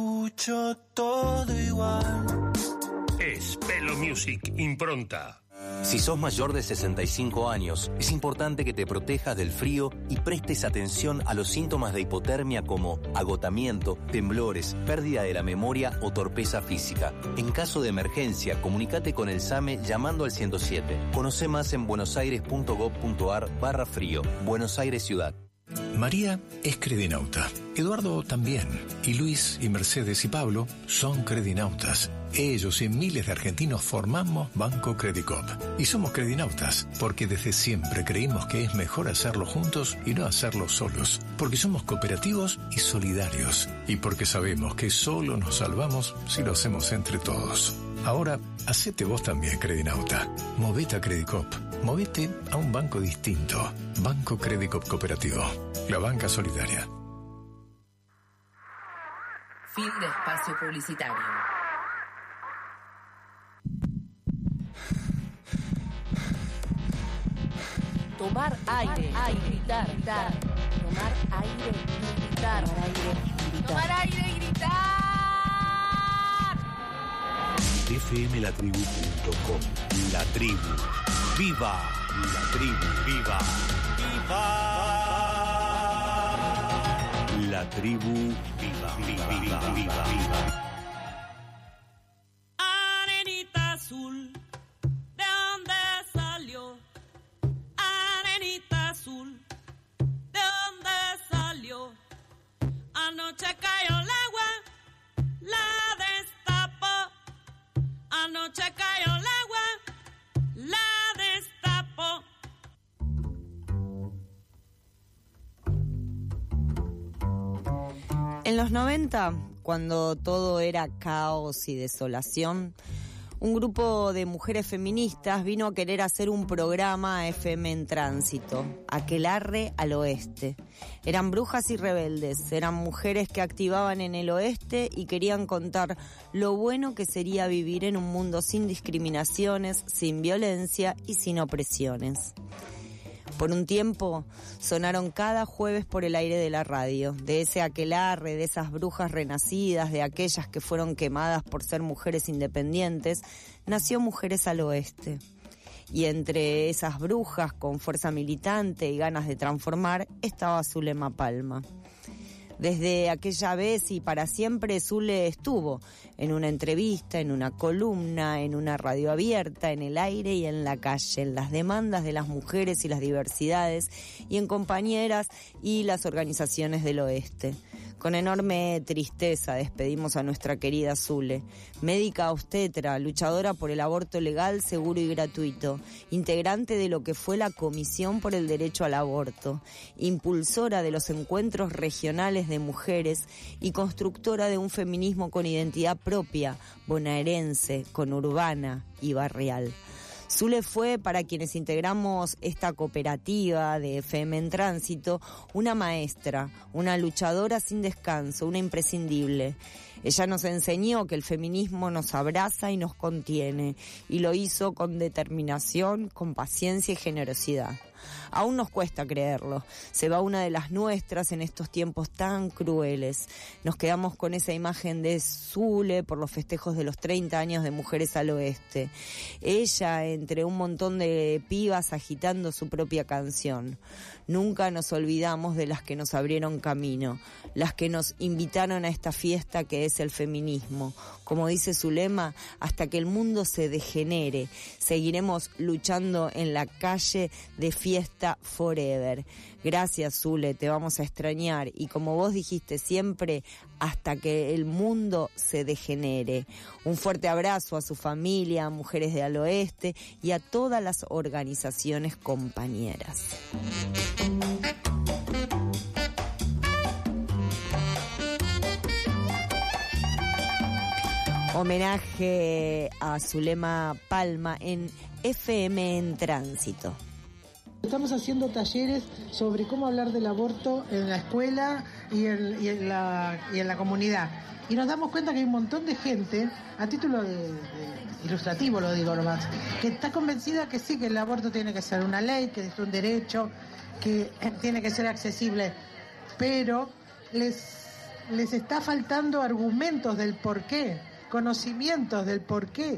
Speaker 18: escucho todo igual.
Speaker 19: Es Pelo Music Impronta.
Speaker 20: Si sos mayor de 65 años, es importante que te protejas del frío y prestes atención a los síntomas de hipotermia como agotamiento, temblores, pérdida de la memoria o torpeza física. En caso de emergencia, comunícate con el SAME llamando al 107. Conoce más en buenosaires.gov.ar/frío. Buenos Aires Ciudad.
Speaker 21: María es credinauta, Eduardo también, y Luis y Mercedes y Pablo son credinautas. Ellos y miles de argentinos formamos Banco Credicop. Y somos credinautas porque desde siempre creímos que es mejor hacerlo juntos y no hacerlo solos. Porque somos cooperativos y solidarios. Y porque sabemos que solo nos salvamos si lo hacemos entre todos. Ahora, hacete vos también, credinauta. Movete a Credicop. Movete a un banco distinto. Banco Credicop Cooperativo. La banca solidaria.
Speaker 12: Fin de espacio publicitario. Tomar aire, gritar. Tomar aire y gritar. Tomar aire y gritar.
Speaker 11: fmlatribu.com. La tribu. ¡Viva! La tribu. ¡Viva! ¡Viva! La tribu. ¡Viva! ¡Viva! ¡Viva! ¡Viva! ¡Viva!
Speaker 22: Arenita azul, ¿de dónde salió? Arenita azul, ¿de dónde salió? Anoche cayó el agua, la destapó. Anoche cayó el agua, la destapó.
Speaker 3: En los 90, cuando todo era caos y desolación, un grupo de mujeres feministas vino a querer hacer un programa FM en tránsito, Aquelarre al Oeste. Eran brujas y rebeldes, eran mujeres que activaban en el oeste y querían contar lo bueno que sería vivir en un mundo sin discriminaciones, sin violencia y sin opresiones. Por un tiempo sonaron cada jueves por el aire de la radio, de ese aquelarre, de esas brujas renacidas, de aquellas que fueron quemadas por ser mujeres independientes, nació Mujeres al Oeste. Y entre esas brujas con fuerza militante y ganas de transformar estaba Zulema Palma. Desde aquella vez y para siempre Zule estuvo en una entrevista, en una columna, en una radio abierta, en el aire y en la calle, en las demandas de las mujeres y las diversidades y en compañeras y las organizaciones del oeste. Con enorme tristeza despedimos a nuestra querida Zule, médica obstetra, luchadora por el aborto legal, seguro y gratuito, integrante de lo que fue la Comisión por el Derecho al Aborto, impulsora de los encuentros regionales de mujeres y constructora de un feminismo con identidad propia, bonaerense, conurbana y barrial. Zule fue, para quienes integramos esta cooperativa de FM en Tránsito, una maestra, una luchadora sin descanso, una imprescindible. Ella nos enseñó que el feminismo nos abraza y nos contiene, y lo hizo con determinación, con paciencia y generosidad. Aún nos cuesta creerlo. Se va una de las nuestras en estos tiempos tan crueles. Nos quedamos con esa imagen de Zule por los festejos de los 30 años de Mujeres al Oeste. Ella entre un montón de pibas agitando su propia canción. Nunca nos olvidamos de las que nos abrieron camino, las que nos invitaron a esta fiesta que es el feminismo. Como dice su lema, hasta que el mundo se degenere, seguiremos luchando en la calle de fiesta forever. Gracias, Zule, te vamos a extrañar y como vos dijiste siempre, hasta que el mundo se degenere. Un fuerte abrazo a su familia, a Mujeres de al Oeste y a todas las organizaciones compañeras. Homenaje a Zulema Palma en FM en Tránsito.
Speaker 23: Estamos haciendo talleres sobre cómo hablar del aborto en la escuela y en la comunidad. Y nos damos cuenta que hay un montón de gente, a título de ilustrativo lo digo nomás, que está convencida que sí, que el aborto tiene que ser una ley, que es un derecho, que tiene que ser accesible, pero les está faltando argumentos del porqué, conocimientos del porqué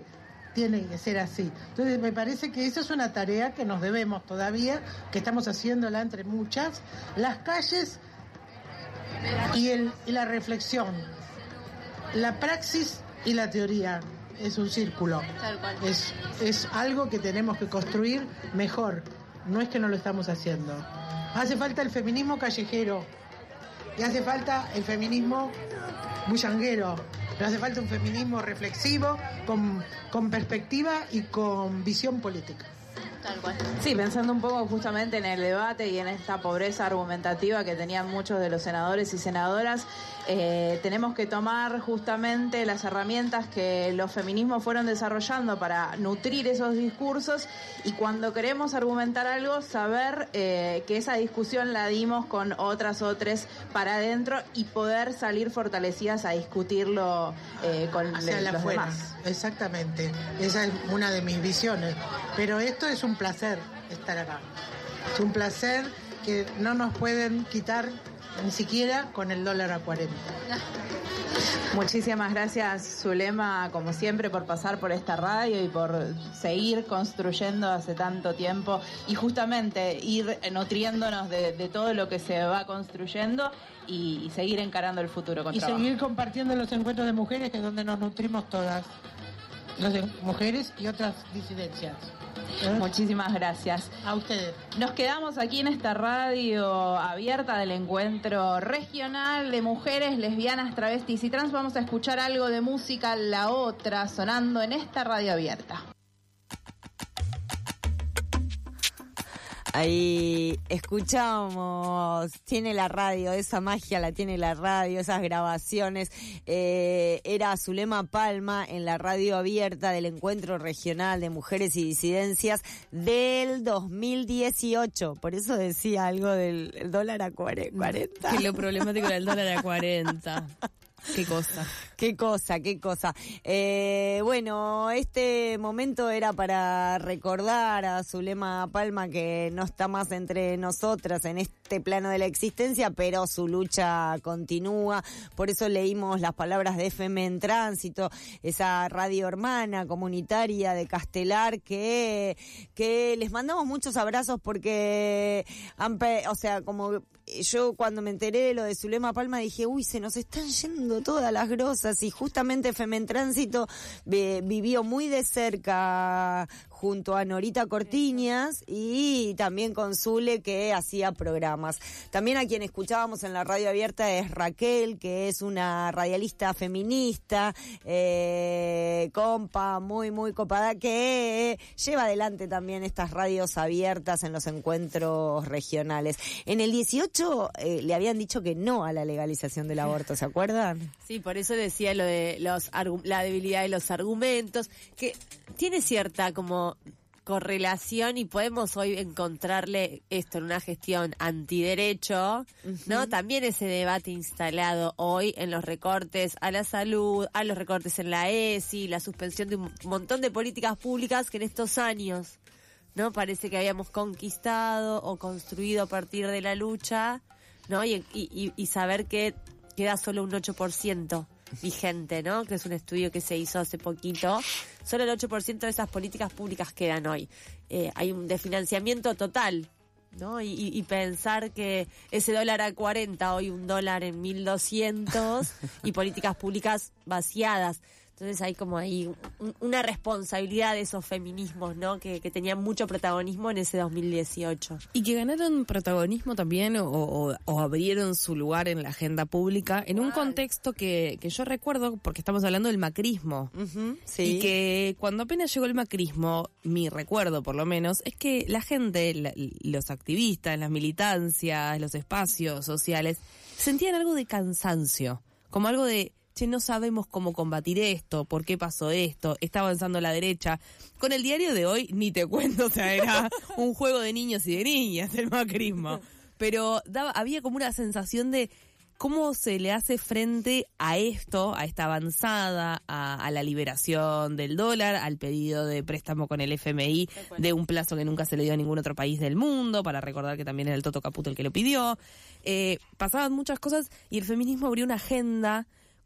Speaker 23: tiene que ser así. Entonces me parece que esa es una tarea que nos debemos todavía, que estamos haciéndola entre muchas, las calles y la reflexión, la praxis y la teoría. Es un círculo, es algo que tenemos que construir mejor, no es que no lo estamos haciendo. Hace falta el feminismo callejero y hace falta el feminismo bullanguero, pero hace falta un feminismo reflexivo, con perspectiva y con visión política.
Speaker 5: Tal cual. Sí, pensando un poco justamente en el debate y en esta pobreza argumentativa que tenían muchos de los senadores y senadoras, tenemos que tomar justamente las herramientas que los feminismos fueron desarrollando para nutrir esos discursos, y cuando queremos argumentar algo, saber que esa discusión la dimos con otras para adentro y poder salir fortalecidas a discutirlo con los demás.
Speaker 23: Exactamente, esa es una de mis visiones, pero esto es un placer estar acá, es un placer que no nos pueden quitar ni siquiera con el dólar a 40.
Speaker 5: Muchísimas gracias, Zulema, como siempre, por pasar por esta radio y por seguir construyendo hace tanto tiempo y justamente ir nutriéndonos de todo lo que se va construyendo y seguir encarando el futuro con trabajo.
Speaker 23: Y seguir compartiendo los encuentros de mujeres, que es donde nos nutrimos todas, las de mujeres y otras disidencias.
Speaker 5: Muchísimas gracias.
Speaker 23: A ustedes.
Speaker 5: Nos quedamos aquí en esta radio abierta del encuentro regional de mujeres, lesbianas, travestis y trans. Vamos a escuchar algo de música, La Otra, sonando en esta radio abierta.
Speaker 3: Ahí escuchamos, tiene la radio, esa magia la tiene la radio, esas grabaciones. Era Zulema Palma en la radio abierta del Encuentro Regional de Mujeres y Disidencias del 2018. Por eso decía algo del dólar a 40.
Speaker 4: Que lo problemático era el dólar a 40. Qué cosa. Bueno, este momento era para recordar a Zulema Palma, que no está más entre nosotras en este plano de la existencia, pero su lucha continúa. Por eso leímos las palabras de FM en Tránsito, esa radio hermana comunitaria de Castelar, que les mandamos muchos abrazos porque como yo cuando me enteré de lo de Zulema Palma dije, uy, se nos están yendo todas las grosas, y justamente FM en Tránsito vivió muy de cerca junto a Norita Cortiñas y también con Zule, que hacía programas. También a quien escuchábamos en la radio abierta es Raquel, que es una radialista feminista, compa, muy, muy copada, que lleva adelante también estas radios abiertas en los encuentros regionales. En el 18 le habían dicho que no a la legalización del aborto, ¿se acuerdan? Sí, por eso decía lo de la debilidad de los argumentos, que tiene cierta como correlación, y podemos hoy encontrarle esto en una gestión antiderecho, ¿no? También ese debate instalado hoy en los recortes a la salud, a los recortes en la ESI, la suspensión de un montón de políticas públicas que en estos años, ¿no? Parece que habíamos conquistado o construido a partir de la lucha, ¿no? Y saber que queda solo un 8% vigente, ¿no? Que es un estudio que se hizo hace poquito. Solo el 8% de esas políticas públicas quedan hoy. Hay un desfinanciamiento total, ¿no? Y pensar que ese dólar a 40, hoy un dólar en 1.200, y políticas públicas vaciadas. Entonces hay como ahí una responsabilidad de esos feminismos, ¿no? Que tenían mucho protagonismo en ese 2018. Y que ganaron protagonismo también o abrieron su lugar en la agenda pública en un contexto que yo recuerdo, porque estamos hablando del macrismo. Sí. Y que cuando apenas llegó el macrismo, mi recuerdo por lo menos, es que la gente, los activistas, las militancias, los espacios sociales, sentían algo de cansancio, como algo de... no sabemos cómo combatir esto, por qué pasó esto, está avanzando la derecha. Con el diario de hoy, ni te cuento, o sea, era un juego de niños y de niñas el macrismo. Pero había como una sensación de cómo se le hace frente a esto, a esta avanzada, a la liberación del dólar, al pedido de préstamo con el FMI de un plazo que nunca se le dio a ningún otro país del mundo, para recordar que también era el Toto Caputo el que lo pidió. Pasaban muchas cosas y el feminismo abrió una agenda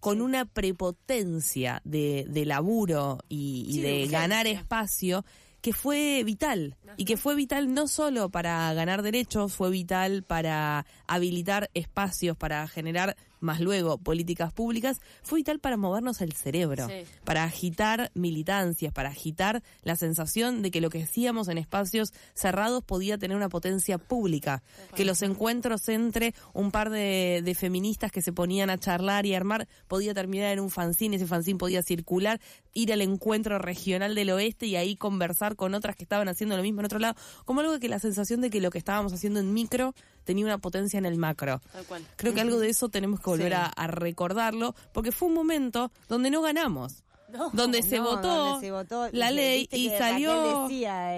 Speaker 4: con una prepotencia de laburo y de ganar espacio que fue vital, y que fue vital no solo para ganar derechos, fue vital para habilitar espacios, para generar más luego políticas públicas, fue vital para movernos el cerebro, para agitar militancias, para agitar la sensación de que lo que hacíamos en espacios cerrados podía tener una potencia pública, que los encuentros entre un par de feministas que se ponían a charlar y armar podía terminar en un fanzine, ese fanzine podía circular, ir al encuentro regional del oeste y ahí conversar con otras que estaban haciendo lo mismo en otro lado, como algo que la sensación de que lo que estábamos haciendo en micro tenía una potencia en el macro.
Speaker 2: Tal cual.
Speaker 4: Creo que algo de eso tenemos que volver a recordarlo, porque fue un momento donde no ganamos. Donde se votó la ley y salió...
Speaker 3: decía,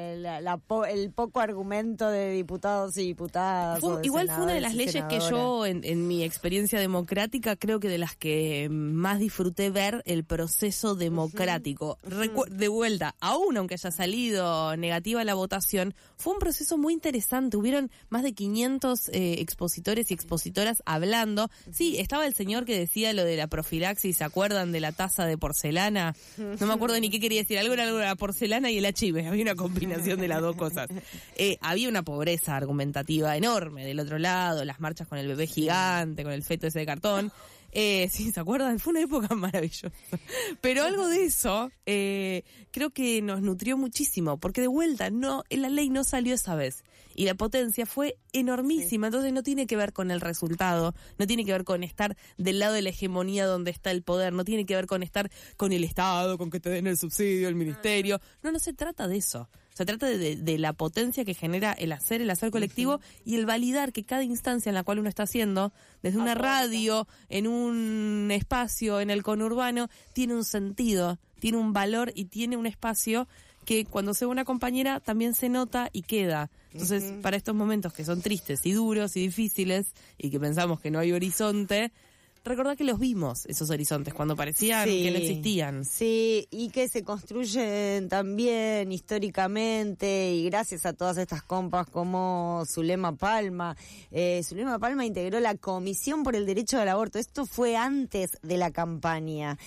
Speaker 3: el poco argumento de diputados y diputadas.
Speaker 4: Igual fue una de las leyes que yo, en mi experiencia democrática, creo que de las que más disfruté ver el proceso democrático. De vuelta, aún aunque haya salido negativa la votación, fue un proceso muy interesante. Hubieron más de 500 expositores y expositoras hablando. Sí, estaba el señor que decía lo de la profilaxis, ¿se acuerdan de la taza de porcelana? No me acuerdo ni qué quería decir, algo era la porcelana y el HIV, había una combinación de las dos cosas. Había una pobreza argumentativa enorme del otro lado, las marchas con el bebé gigante, con el feto ese de cartón. Sí, ¿se acuerdan? Fue una época maravillosa. Pero algo de eso creo que nos nutrió muchísimo, porque de vuelta la ley no salió esa vez. Y la potencia fue enormísima, entonces no tiene que ver con el resultado, no tiene que ver con estar del lado de la hegemonía donde está el poder, no tiene que ver con estar con el Estado, con que te den el subsidio, el ministerio. No se trata de eso. Se trata de la potencia que genera el hacer colectivo y el validar que cada instancia en la cual uno está haciendo, desde una radio, en un espacio, en el conurbano, tiene un sentido, tiene un valor y tiene un espacio que cuando se ve una compañera también se nota y queda. Entonces, para estos momentos que son tristes y duros y difíciles y que pensamos que no hay horizonte, recordá que los vimos, esos horizontes, cuando parecían que no existían.
Speaker 3: Sí, y que se construyen también históricamente y gracias a todas estas compas como Zulema Palma. Zulema Palma integró la Comisión por el Derecho al Aborto. Esto fue antes de la campaña.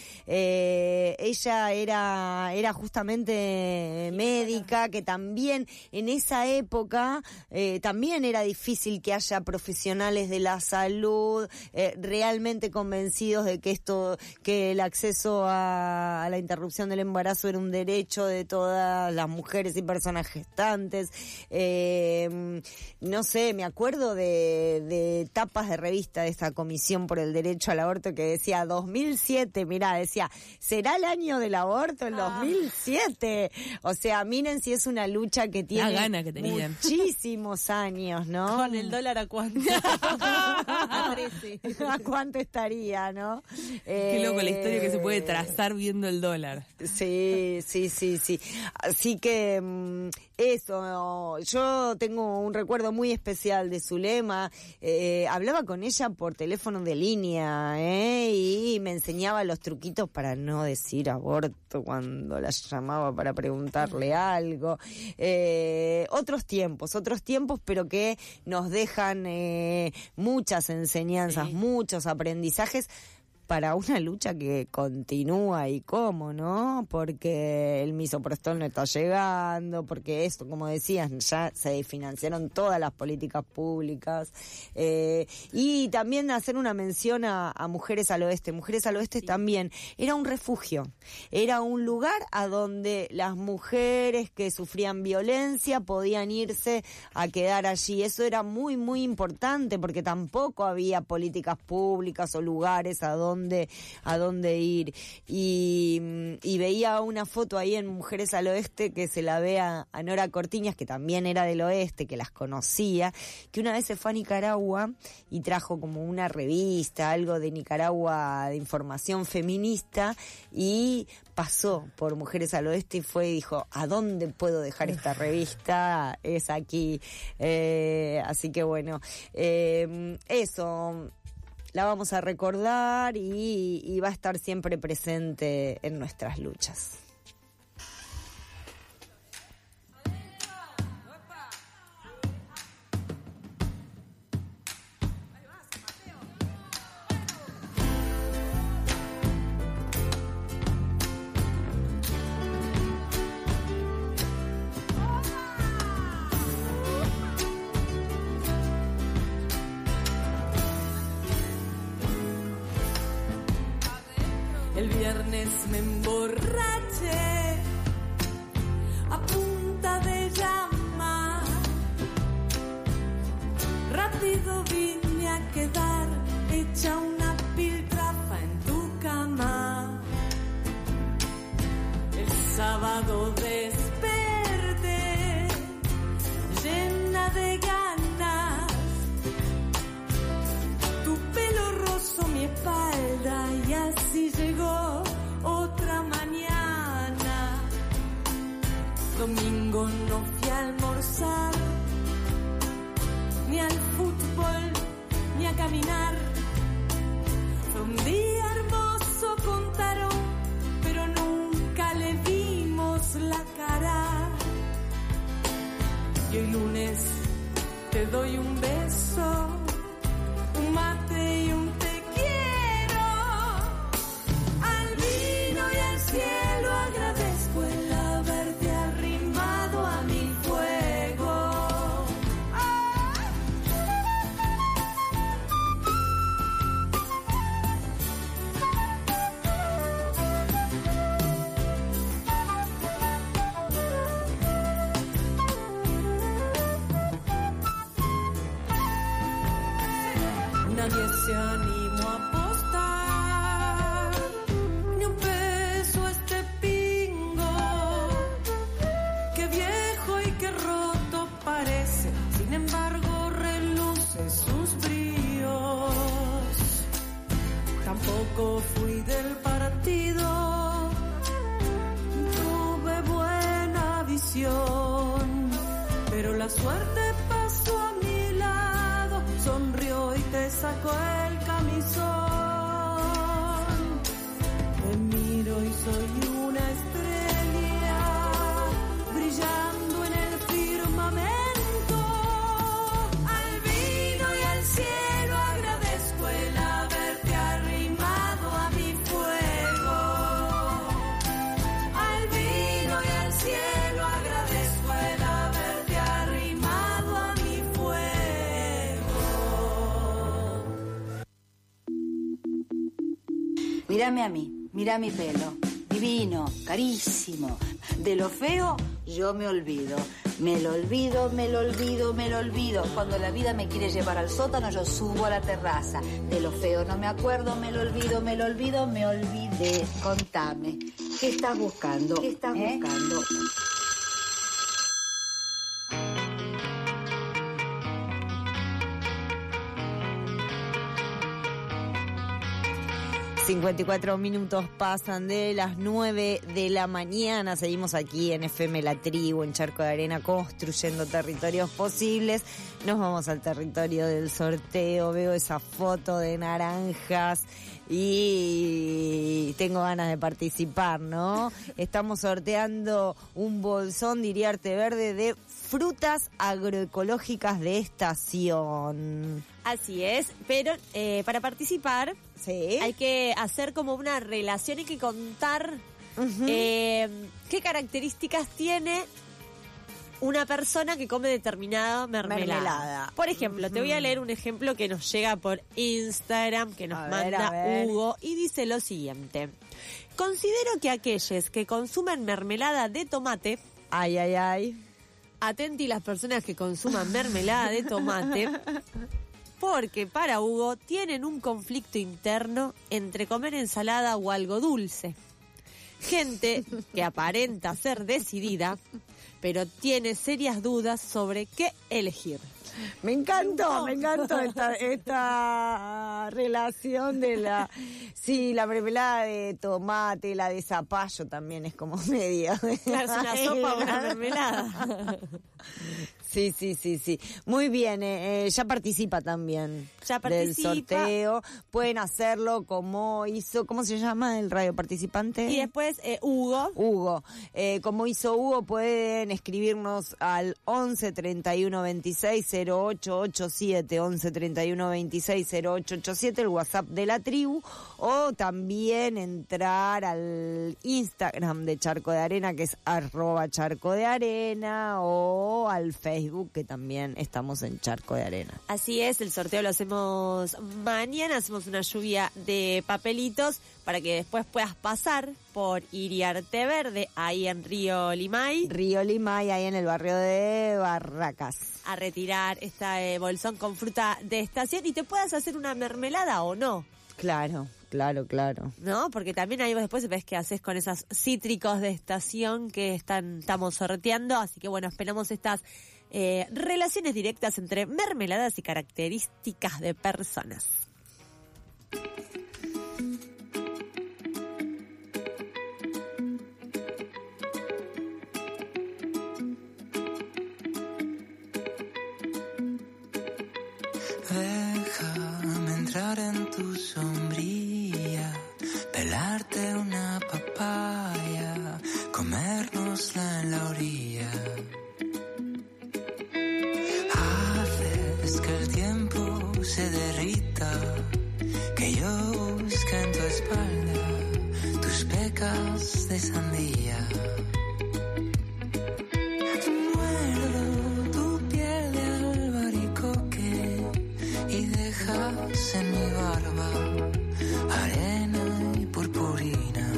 Speaker 3: Ella era justamente médica, que también en esa época también era difícil que haya profesionales de la salud realmente convencidos de que el acceso a la interrupción del embarazo era un derecho de todas las mujeres y personas gestantes. No sé, me acuerdo de tapas de revista de esta Comisión por el Derecho al Aborto que decía 2007, mirá, decía, ¿será el año del aborto el 2007? O sea, miren si es una lucha que tiene muchísimos años, ¿no?
Speaker 2: Con el dólar a cuánto.
Speaker 3: A 13. ¿A cuánto estaría, no?
Speaker 4: Qué loco la historia que se puede trazar viendo el dólar.
Speaker 3: Sí. Así que eso, yo tengo un recuerdo muy especial de Zulema. Hablaba con ella por teléfono de línea, y me enseñaba los truquitos para no decir aborto cuando la llamaba para preguntarle algo. Otros tiempos, pero que nos dejan muchas enseñanzas, muchos aprendizajes para una lucha que continúa y cómo, ¿no? Porque el misoprostol no está llegando, porque esto, como decías, ya se desfinanciaron todas las políticas públicas. Y también hacer una mención a Mujeres al Oeste. Mujeres al Oeste también era un refugio, era un lugar a donde las mujeres que sufrían violencia podían irse a quedar allí. Eso era muy, muy importante porque tampoco había políticas públicas o lugares a donde ir. Y veía una foto ahí en Mujeres al Oeste que se la ve a Nora Cortiñas, que también era del oeste, que las conocía, que una vez se fue a Nicaragua y trajo como una revista, algo de Nicaragua de información feminista, y pasó por Mujeres al Oeste y fue y dijo, ¿a dónde puedo dejar esta revista? Es aquí. Así que bueno, eso... La vamos a recordar y va a estar siempre presente en nuestras luchas.
Speaker 22: El viernes me emborraché a punta de llama. Rápido vine a quedar hecha una piltrafa en tu cama. El sábado desperté llena de ganas. Tu pelo rozó mi espalda y así llegó otra mañana. Domingo no fui a almorzar, ni al fútbol, ni a caminar. Fue un día hermoso, contaron, pero nunca le vimos la cara. Y hoy lunes te doy un beso, un mate y un te quiero. Al vino y al cielo agradezco el haberte arrimado a mi fuego. Nadie se animó a apostar ni un peso a este pingo. Qué viejo y qué roto parece, sin embargo reluce sus bríos. Tampoco fui del partido, tuve buena visión, pero la suerte pasó a mi lado, sonrió y te sacó el camisón. Te miro y soy una estrella brillando en el firmamento. Al vino y al cielo agradezco el haberte arrimado a mi fuego. Al vino y al cielo agradezco el haberte arrimado a mi fuego.
Speaker 6: Mírame a mí, mira mi pelo, divino, carísimo. De lo feo yo me olvido. Me lo olvido, me lo olvido, me lo olvido. Cuando la vida me quiere llevar al sótano, yo subo a la terraza. De lo feo no me acuerdo, me lo olvido, me lo olvido, me olvidé. Contame, ¿qué estás buscando? ¿Qué estás buscando?
Speaker 3: 54 minutos pasan de las 9 de la mañana. Seguimos aquí en FM La Tribu, en Charco de Arena, construyendo territorios posibles. Nos vamos al territorio del sorteo. Veo esa foto de naranjas y tengo ganas de participar, ¿no? Estamos sorteando un bolsón, diría Arte Verde, de frutas agroecológicas de estación.
Speaker 7: Así es, pero para participar hay que hacer como una relación, hay que contar qué características tiene una persona que come determinada mermelada. Por ejemplo, te voy a leer un ejemplo que nos llega por Instagram, que nos manda Hugo, y dice lo siguiente: considero que aquellos que consumen mermelada de tomate, atenti las personas que consuman mermelada de tomate, porque para Hugo tienen un conflicto interno entre comer ensalada o algo dulce. Gente que aparenta ser decidida, pero tiene serias dudas sobre qué elegir.
Speaker 3: Me encantó esta relación de la mermelada de tomate, la de zapallo también es como media.
Speaker 7: Claro, es una sopa o una mermelada.
Speaker 3: Sí. Muy bien, ya participa también del sorteo. Pueden hacerlo como hizo, ¿cómo se llama el radio participante?
Speaker 7: Y después Hugo.
Speaker 3: Como hizo Hugo, pueden escribirnos al 11 31 26 0887, 11 31 26 0887, el WhatsApp de la tribu, o también entrar al Instagram de Charco de Arena, que es @charcodearena, o o al Facebook, que también estamos en Charco de Arena.
Speaker 7: Así es, el sorteo lo hacemos mañana, hacemos una lluvia de papelitos para que después puedas pasar por Iriarte Verde, ahí en Río Limay.
Speaker 3: Río Limay, ahí en el barrio de Barracas.
Speaker 7: A retirar este bolsón con fruta de estación y te puedas hacer una mermelada o no.
Speaker 3: Claro.
Speaker 7: ¿No? Porque también ahí después ves qué haces con esos cítricos de estación que estamos sorteando. Así que bueno, esperamos estas relaciones directas entre mermeladas y características de personas.
Speaker 18: Déjame entrar en tu sombrilla, pelarte una papaya, comérnosla en la orilla. Haces que el tiempo se derrita, que yo busque en tu espalda tus pecas de sandía. Muerdo tu piel de albaricoque y dejas en mi barba arena y purpurina.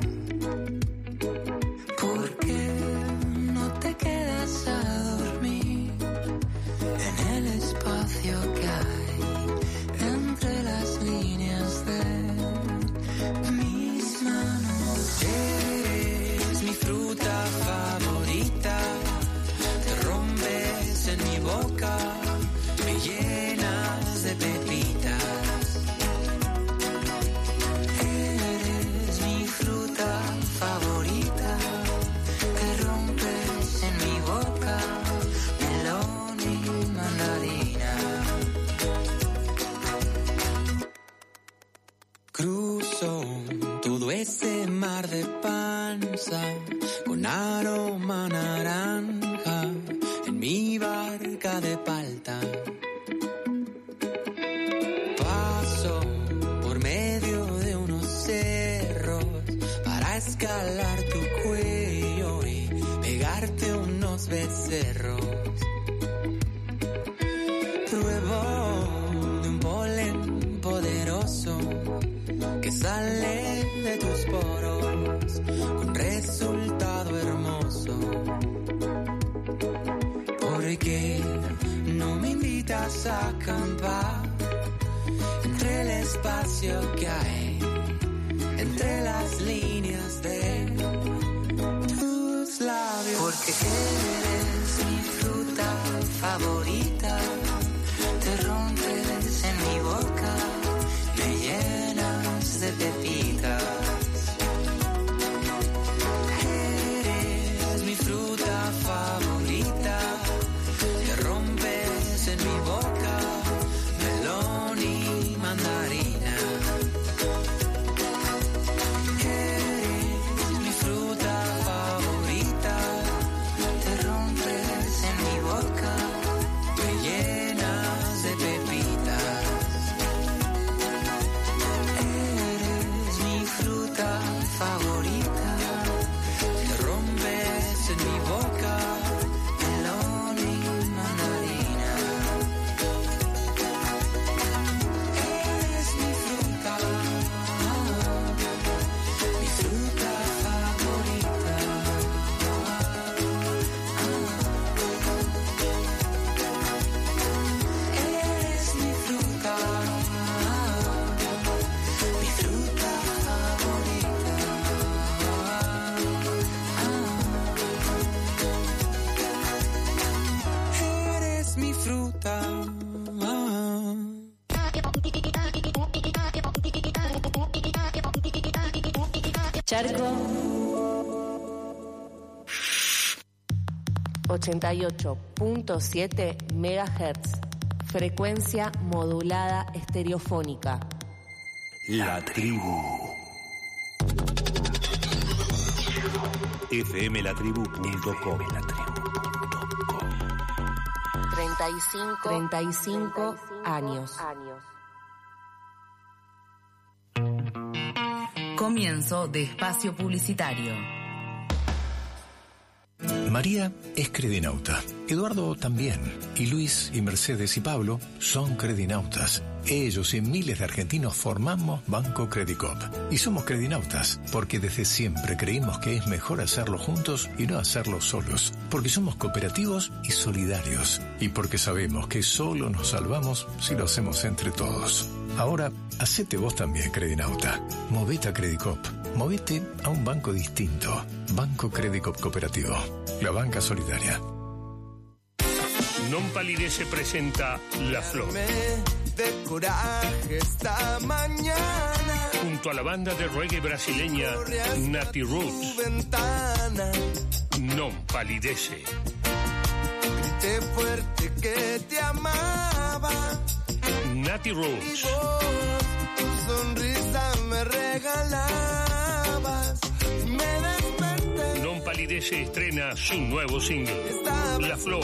Speaker 18: ¿Por qué no te quedas a dormir en el espacio que hay entre las líneas de mis manos? Eres mi fruta favorita, te rompes en mi boca, me llenas de pepitas. Eres mi fruta favorita, te rompes en mi boca, melón y mandarina. Cruzo todo ese mar de panza con aroma naranja en mi barca de palta. Paso por medio de unos cerros para escalar tu cuello y pegarte unos becerros. Pruebo de un polen poderoso que sale de tus poros con resultado hermoso. ¿Por qué no me invitas a acampar entre el espacio que hay entre las líneas de tus labios? Porque eres mi fruta favorita, te rompes en mi boca, me llenas de pepitas. Eres mi fruta favorita, te rompes en mi boca, melón y mandarina. Eres mi fruta favorita, te rompes en mi boca, me llenas de pepitas. Eres mi fruta favorita, te rompes en mi boca, melón y mandarina. Eres mi fruta favorita. Eres mi fruta favorita. Eres mi fruta.
Speaker 7: Charco 88.7 MHz, frecuencia modulada estereofónica.
Speaker 11: La tribu. fmlatribu.com
Speaker 7: 35 años.
Speaker 12: Comienzo de espacio publicitario.
Speaker 21: María es credinauta Eduardo también. Y Luis y Mercedes y Pablo son credinautas. Ellos y miles de argentinos formamos Banco Credicop. Y somos credinautas porque desde siempre creímos que es mejor hacerlo juntos y no hacerlo solos. Porque somos cooperativos y solidarios. Y porque sabemos que solo nos salvamos si lo hacemos entre todos. Ahora, hacete vos también, credinauta. Movete a Credicop. Movete a un banco distinto. Banco Credicop Cooperativo. La banca solidaria.
Speaker 19: Non Palidece presenta La Flor.
Speaker 8: De coraje esta mañana.
Speaker 19: Junto a la banda de reggae brasileña Nati Roots. Non Palidece.
Speaker 8: Grité fuerte que te amaba.
Speaker 19: Nati Roots.
Speaker 8: Tu sonrisa me regalabas. Me desperté.
Speaker 19: Non Palidece estrena su nuevo single, La Flor.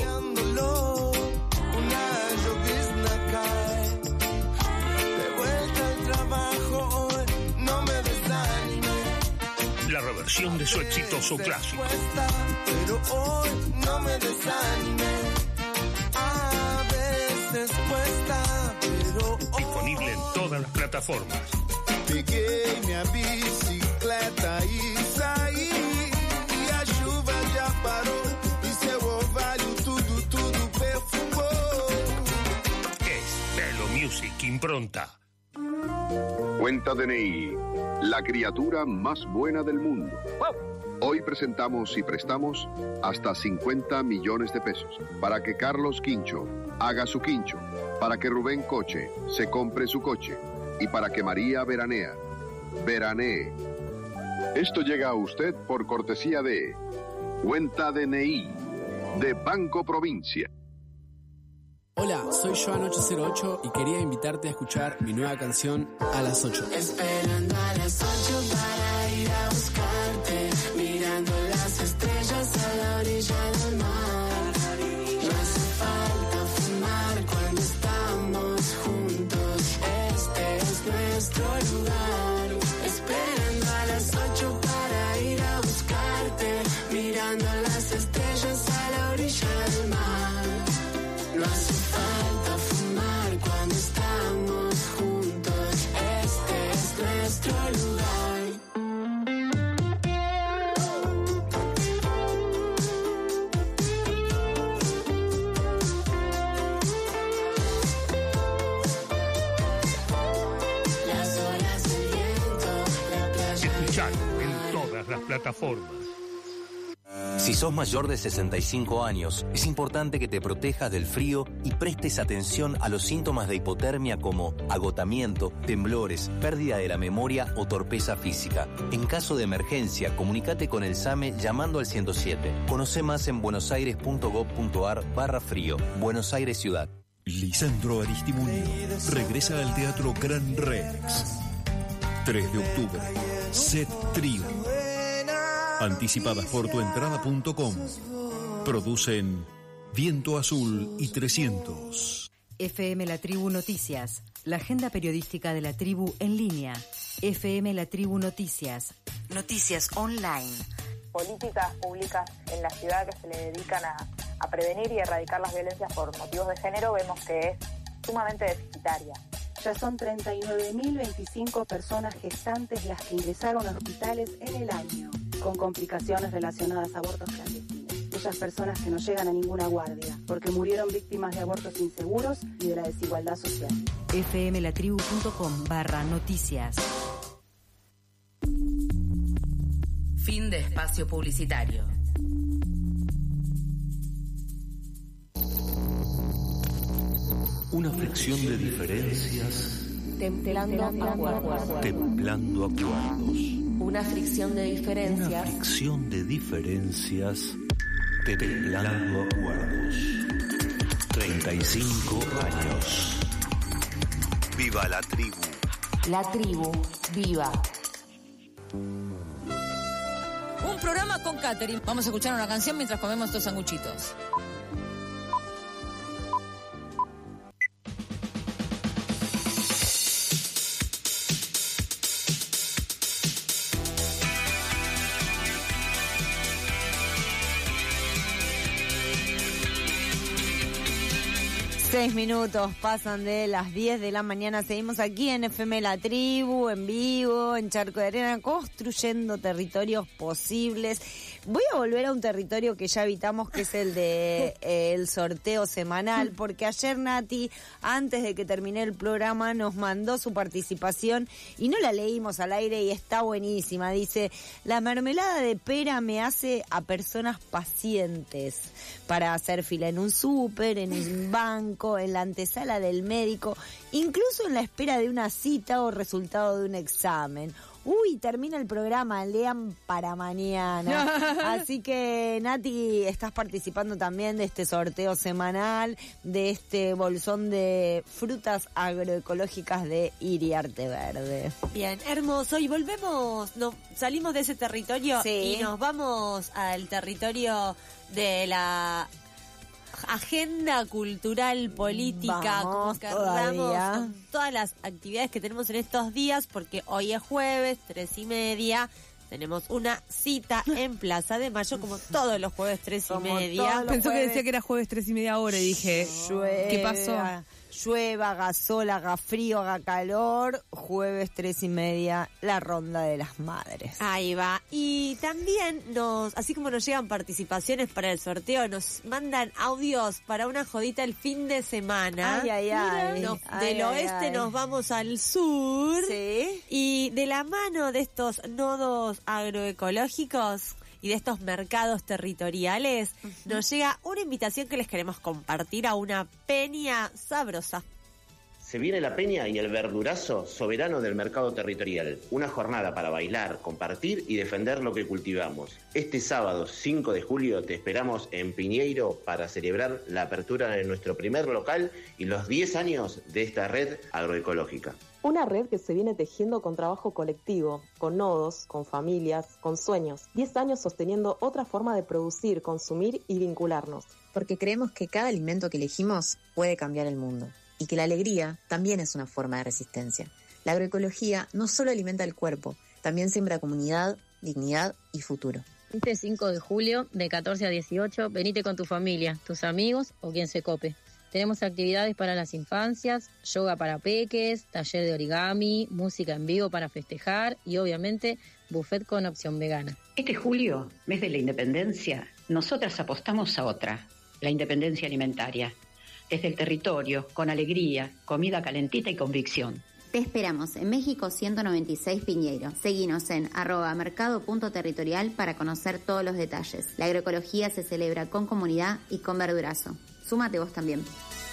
Speaker 8: Una llovizna cae. De vuelta al trabajo hoy, no me desanime.
Speaker 19: La reversión de su exitoso clásico.
Speaker 8: Pero hoy no me desanime. A veces cuesta, pero hoy.
Speaker 19: Disponible en todas las plataformas.
Speaker 8: Peguei minha bicicleta e saí. E a chuva já parou. E seu orvalho tudo perfumou.
Speaker 19: Es Pelo Music Impronta.
Speaker 9: Cuenta DNI, la criatura más buena del mundo. Hoy presentamos y prestamos hasta 50 millones de pesos para que Carlos Quincho haga su quincho, para que Rubén Coche se compre su coche y para que María veranee. Esto llega a usted por cortesía de Cuenta DNI de Banco Provincia.
Speaker 10: Hola, soy Joan 808 y quería invitarte a escuchar mi nueva canción A las 8.
Speaker 22: Esperando a las 8 para ir a buscarte, mirando las estrellas a la orilla del mar. No hace falta fumar cuando estamos juntos, este es nuestro lugar. Esperando a las 8 para ir a buscarte, mirando las estrellas a la orilla del mar. No hace falta fumar cuando estamos juntos, este es nuestro lugar. Las olas del viento, la playa.
Speaker 19: Escuchar en todas las plataformas.
Speaker 20: Si sos mayor de 65 años, es importante que te protejas del frío y prestes atención a los síntomas de hipotermia como agotamiento, temblores, pérdida de la memoria o torpeza física. En caso de emergencia, comunícate con el SAME llamando al 107. Conoce más en buenosaires.gov.ar/frío. Buenos Aires Ciudad.
Speaker 11: Lisandro Aristimuño regresa al Teatro Gran Rex. 3 de octubre. Set Trío. Anticipadas por tuentrada.com. Producen Viento Azul y 300.
Speaker 24: FM La Tribu Noticias, la agenda periodística de la tribu en línea. FM La Tribu Noticias, noticias online.
Speaker 25: Políticas públicas en la ciudad que se le dedican a prevenir y erradicar las violencias por motivos de género, vemos que es sumamente deficitaria.
Speaker 26: Ya son 39.025 personas gestantes las que ingresaron a hospitales en el año, con complicaciones relacionadas a abortos clandestinos. Aquellas personas que no llegan a ninguna guardia, porque murieron víctimas de abortos inseguros y de la desigualdad social.
Speaker 24: fmlatribu.com/noticias.
Speaker 12: Fin de espacio publicitario.
Speaker 11: Una fricción de diferencias.
Speaker 2: Templando acuerdos.
Speaker 11: Templando acuerdos.
Speaker 2: Una fricción de diferencias.
Speaker 11: Una fricción de diferencias. Templando acuerdos. 35 años.
Speaker 20: Viva la tribu.
Speaker 2: La tribu, viva.
Speaker 27: Un programa con catering. Vamos a escuchar una canción mientras comemos estos sanguchitos.
Speaker 3: 6 minutos pasan de las 10 de la mañana. Seguimos aquí en FM La Tribu, en vivo, en Charco de Arena, construyendo territorios posibles. Voy a volver a un territorio que ya evitamos, que es el de el sorteo semanal, porque ayer Nati, antes de que termine el programa, nos mandó su participación y no la leímos al aire y está buenísima. Dice: la mermelada de pera me hace a personas pacientes para hacer fila en un súper, en un banco, en la antesala del médico, incluso en la espera de una cita o resultado de un examen. Uy, termina el programa, lean para mañana. Así que, Nati, estás participando también de este sorteo semanal, de este bolsón de frutas agroecológicas de Iriarte Verde.
Speaker 7: Bien, hermoso. Y volvemos, salimos de ese territorio y nos vamos al territorio de la agenda cultural, política, como queramos, con todas las actividades que tenemos en estos días, porque hoy es jueves, 3:30, tenemos una cita en Plaza de Mayo, como todos los jueves, 3:30.
Speaker 4: Pensó que decía que era jueves 3:30 ahora y dije, ¿qué pasó?
Speaker 3: Llueva, haga sol, haga frío, haga calor, jueves 3:30, la ronda de las madres.
Speaker 7: Ahí va. Y también así como nos llegan participaciones para el sorteo, nos mandan audios para una jodita el fin de semana. Del oeste nos vamos al sur.
Speaker 3: Sí.
Speaker 7: Y de la mano de estos nodos agroecológicos y de estos mercados territoriales, nos llega una invitación que les queremos compartir a una peña sabrosa.
Speaker 1: Se viene la peña y el verdurazo soberano del mercado territorial. Una jornada para bailar, compartir y defender lo que cultivamos. Este sábado 5 de julio te esperamos en Piñeiro para celebrar la apertura de nuestro primer local y los 10 años de esta red agroecológica.
Speaker 13: Una red que se viene tejiendo con trabajo colectivo, con nodos, con familias, con sueños. 10 años sosteniendo otra forma de producir, consumir y vincularnos.
Speaker 14: Porque creemos que cada alimento que elegimos puede cambiar el mundo. Y que la alegría también es una forma de resistencia. La agroecología no solo alimenta el cuerpo, también siembra comunidad, dignidad y futuro.
Speaker 15: Este 5 de julio, de 14 a 18, venite con tu familia, tus amigos o quien se cope. Tenemos actividades para las infancias, yoga para peques, taller de origami, música en vivo para festejar y obviamente buffet con opción vegana.
Speaker 16: Este julio, mes de la independencia, nosotras apostamos a otra, la independencia alimentaria. Desde el territorio, con alegría, comida calentita y convicción.
Speaker 17: Te esperamos en México 196 Piñeiro. Seguinos en @mercado.territorial para conocer todos los detalles. La agroecología se celebra con comunidad y con verdurazo. Súmate vos también.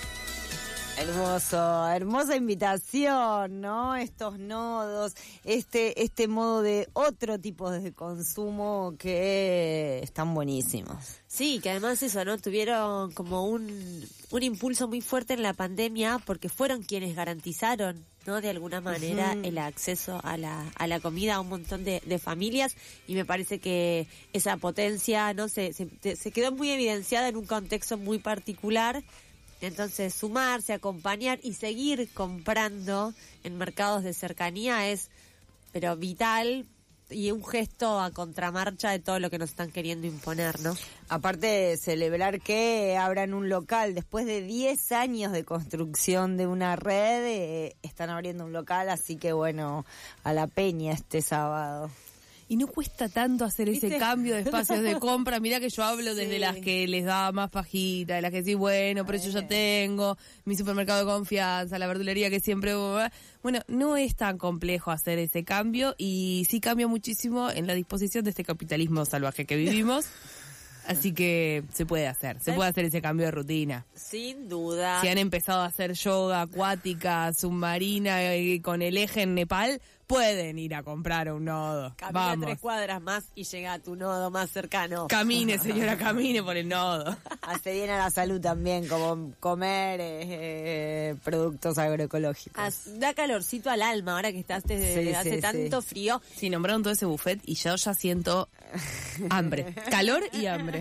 Speaker 3: Hermosa invitación, ¿no? Estos nodos, este modo de otro tipo de consumo que están buenísimos.
Speaker 7: Sí, que además eso, ¿no? Tuvieron como un impulso muy fuerte en la pandemia porque fueron quienes garantizaron, ¿no? De alguna manera el acceso a la comida a un montón de familias, y me parece que esa potencia, ¿no? Se quedó muy evidenciada en un contexto muy particular. Entonces, sumarse, acompañar y seguir comprando en mercados de cercanía es, pero vital, y un gesto a contramarcha de todo lo que nos están queriendo imponer, ¿no?
Speaker 3: Aparte de celebrar que abran un local, después de 10 años de construcción de una red, están abriendo un local, así que bueno, a la peña este sábado.
Speaker 4: Y no cuesta tanto hacer ese cambio de espacios de compra. Mirá que yo hablo desde las que les da más pajita, de las que decís, bueno, pero yo ya tengo mi supermercado de confianza, la verdulería que siempre... Bueno, no es tan complejo hacer ese cambio, y sí cambia muchísimo en la disposición de este capitalismo salvaje que vivimos. Así que se puede hacer ese cambio de rutina.
Speaker 7: Sin duda.
Speaker 4: Si han empezado a hacer yoga acuática, submarina, con el eje en Nepal, pueden ir a comprar un nodo.
Speaker 7: Camina 3 cuadras más y llega a tu nodo más cercano.
Speaker 4: Camine, señora, camine por el nodo.
Speaker 3: Hace bien a la salud también, como comer productos agroecológicos.
Speaker 7: Da calorcito al alma ahora que estás hace tanto frío.
Speaker 4: Sí, nombraron todo ese buffet y yo ya siento hambre. Calor y hambre.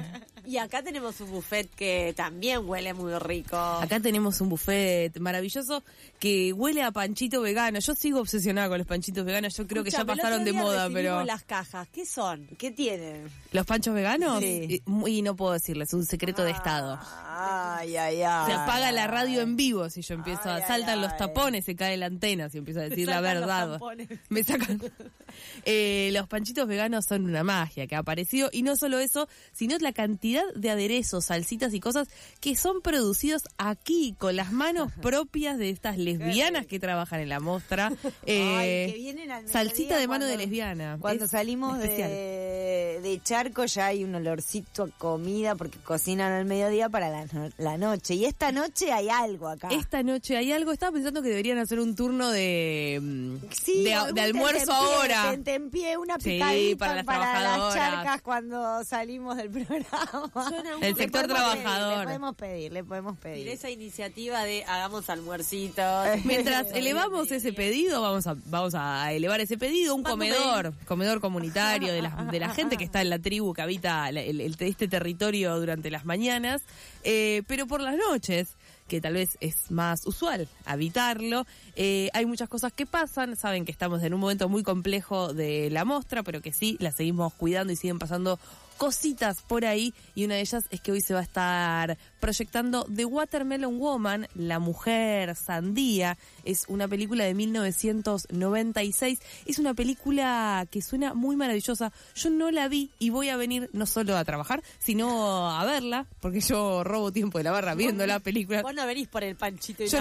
Speaker 7: Y acá tenemos un buffet que también huele muy rico.
Speaker 4: Acá tenemos un buffet maravilloso que huele a panchito vegano. Yo sigo obsesionada con los panchitos veganos. Yo creo que ya pasaron de moda, pero...
Speaker 7: las cajas, ¿qué son? ¿Qué tienen?
Speaker 4: ¿Los panchos veganos?
Speaker 7: Sí.
Speaker 4: Y no puedo decirles, es un secreto de Estado.
Speaker 3: Ay.
Speaker 4: Se apaga la radio en vivo si yo empiezo saltan los tapones, se cae la antena si empiezo a decir la verdad. Me sacan. Los panchitos veganos son una magia que ha aparecido, y no solo eso, sino la cantidad de aderezos, salsitas y cosas que son producidos aquí con las manos propias de estas lesbianas que trabajan en la mostra.
Speaker 3: Que vienen al
Speaker 4: salsita de mano de lesbiana.
Speaker 3: Cuando salimos de Charco ya hay un olorcito a comida porque cocinan al mediodía para la noche. Y esta noche hay algo acá.
Speaker 4: Esta noche hay algo. Estaba pensando que deberían hacer un turno de almuerzo ahora.
Speaker 3: Tentempié, una picadita
Speaker 4: para
Speaker 3: las charcas cuando salimos del programa.
Speaker 4: El sector trabajador.
Speaker 3: Le podemos pedir.
Speaker 7: Esa iniciativa de hagamos almuercitos.
Speaker 4: Mientras elevamos ese pedido, vamos a elevar ese pedido, un comedor comunitario de la gente que está en la tribu, que habita este territorio durante las mañanas, pero por las noches, que tal vez es más usual habitarlo. Hay muchas cosas que pasan, saben que estamos en un momento muy complejo de la mostra, pero que sí, la seguimos cuidando y siguen pasando cositas por ahí, y una de ellas es que hoy se va a estar proyectando The Watermelon Woman, La Mujer Sandía. Es una película de 1996, es una película que suena muy maravillosa. Yo no la vi y voy a venir no solo a trabajar, sino a verla, porque yo robo tiempo de la barra viendo la película.
Speaker 7: Vos no venís por el panchito y
Speaker 4: yo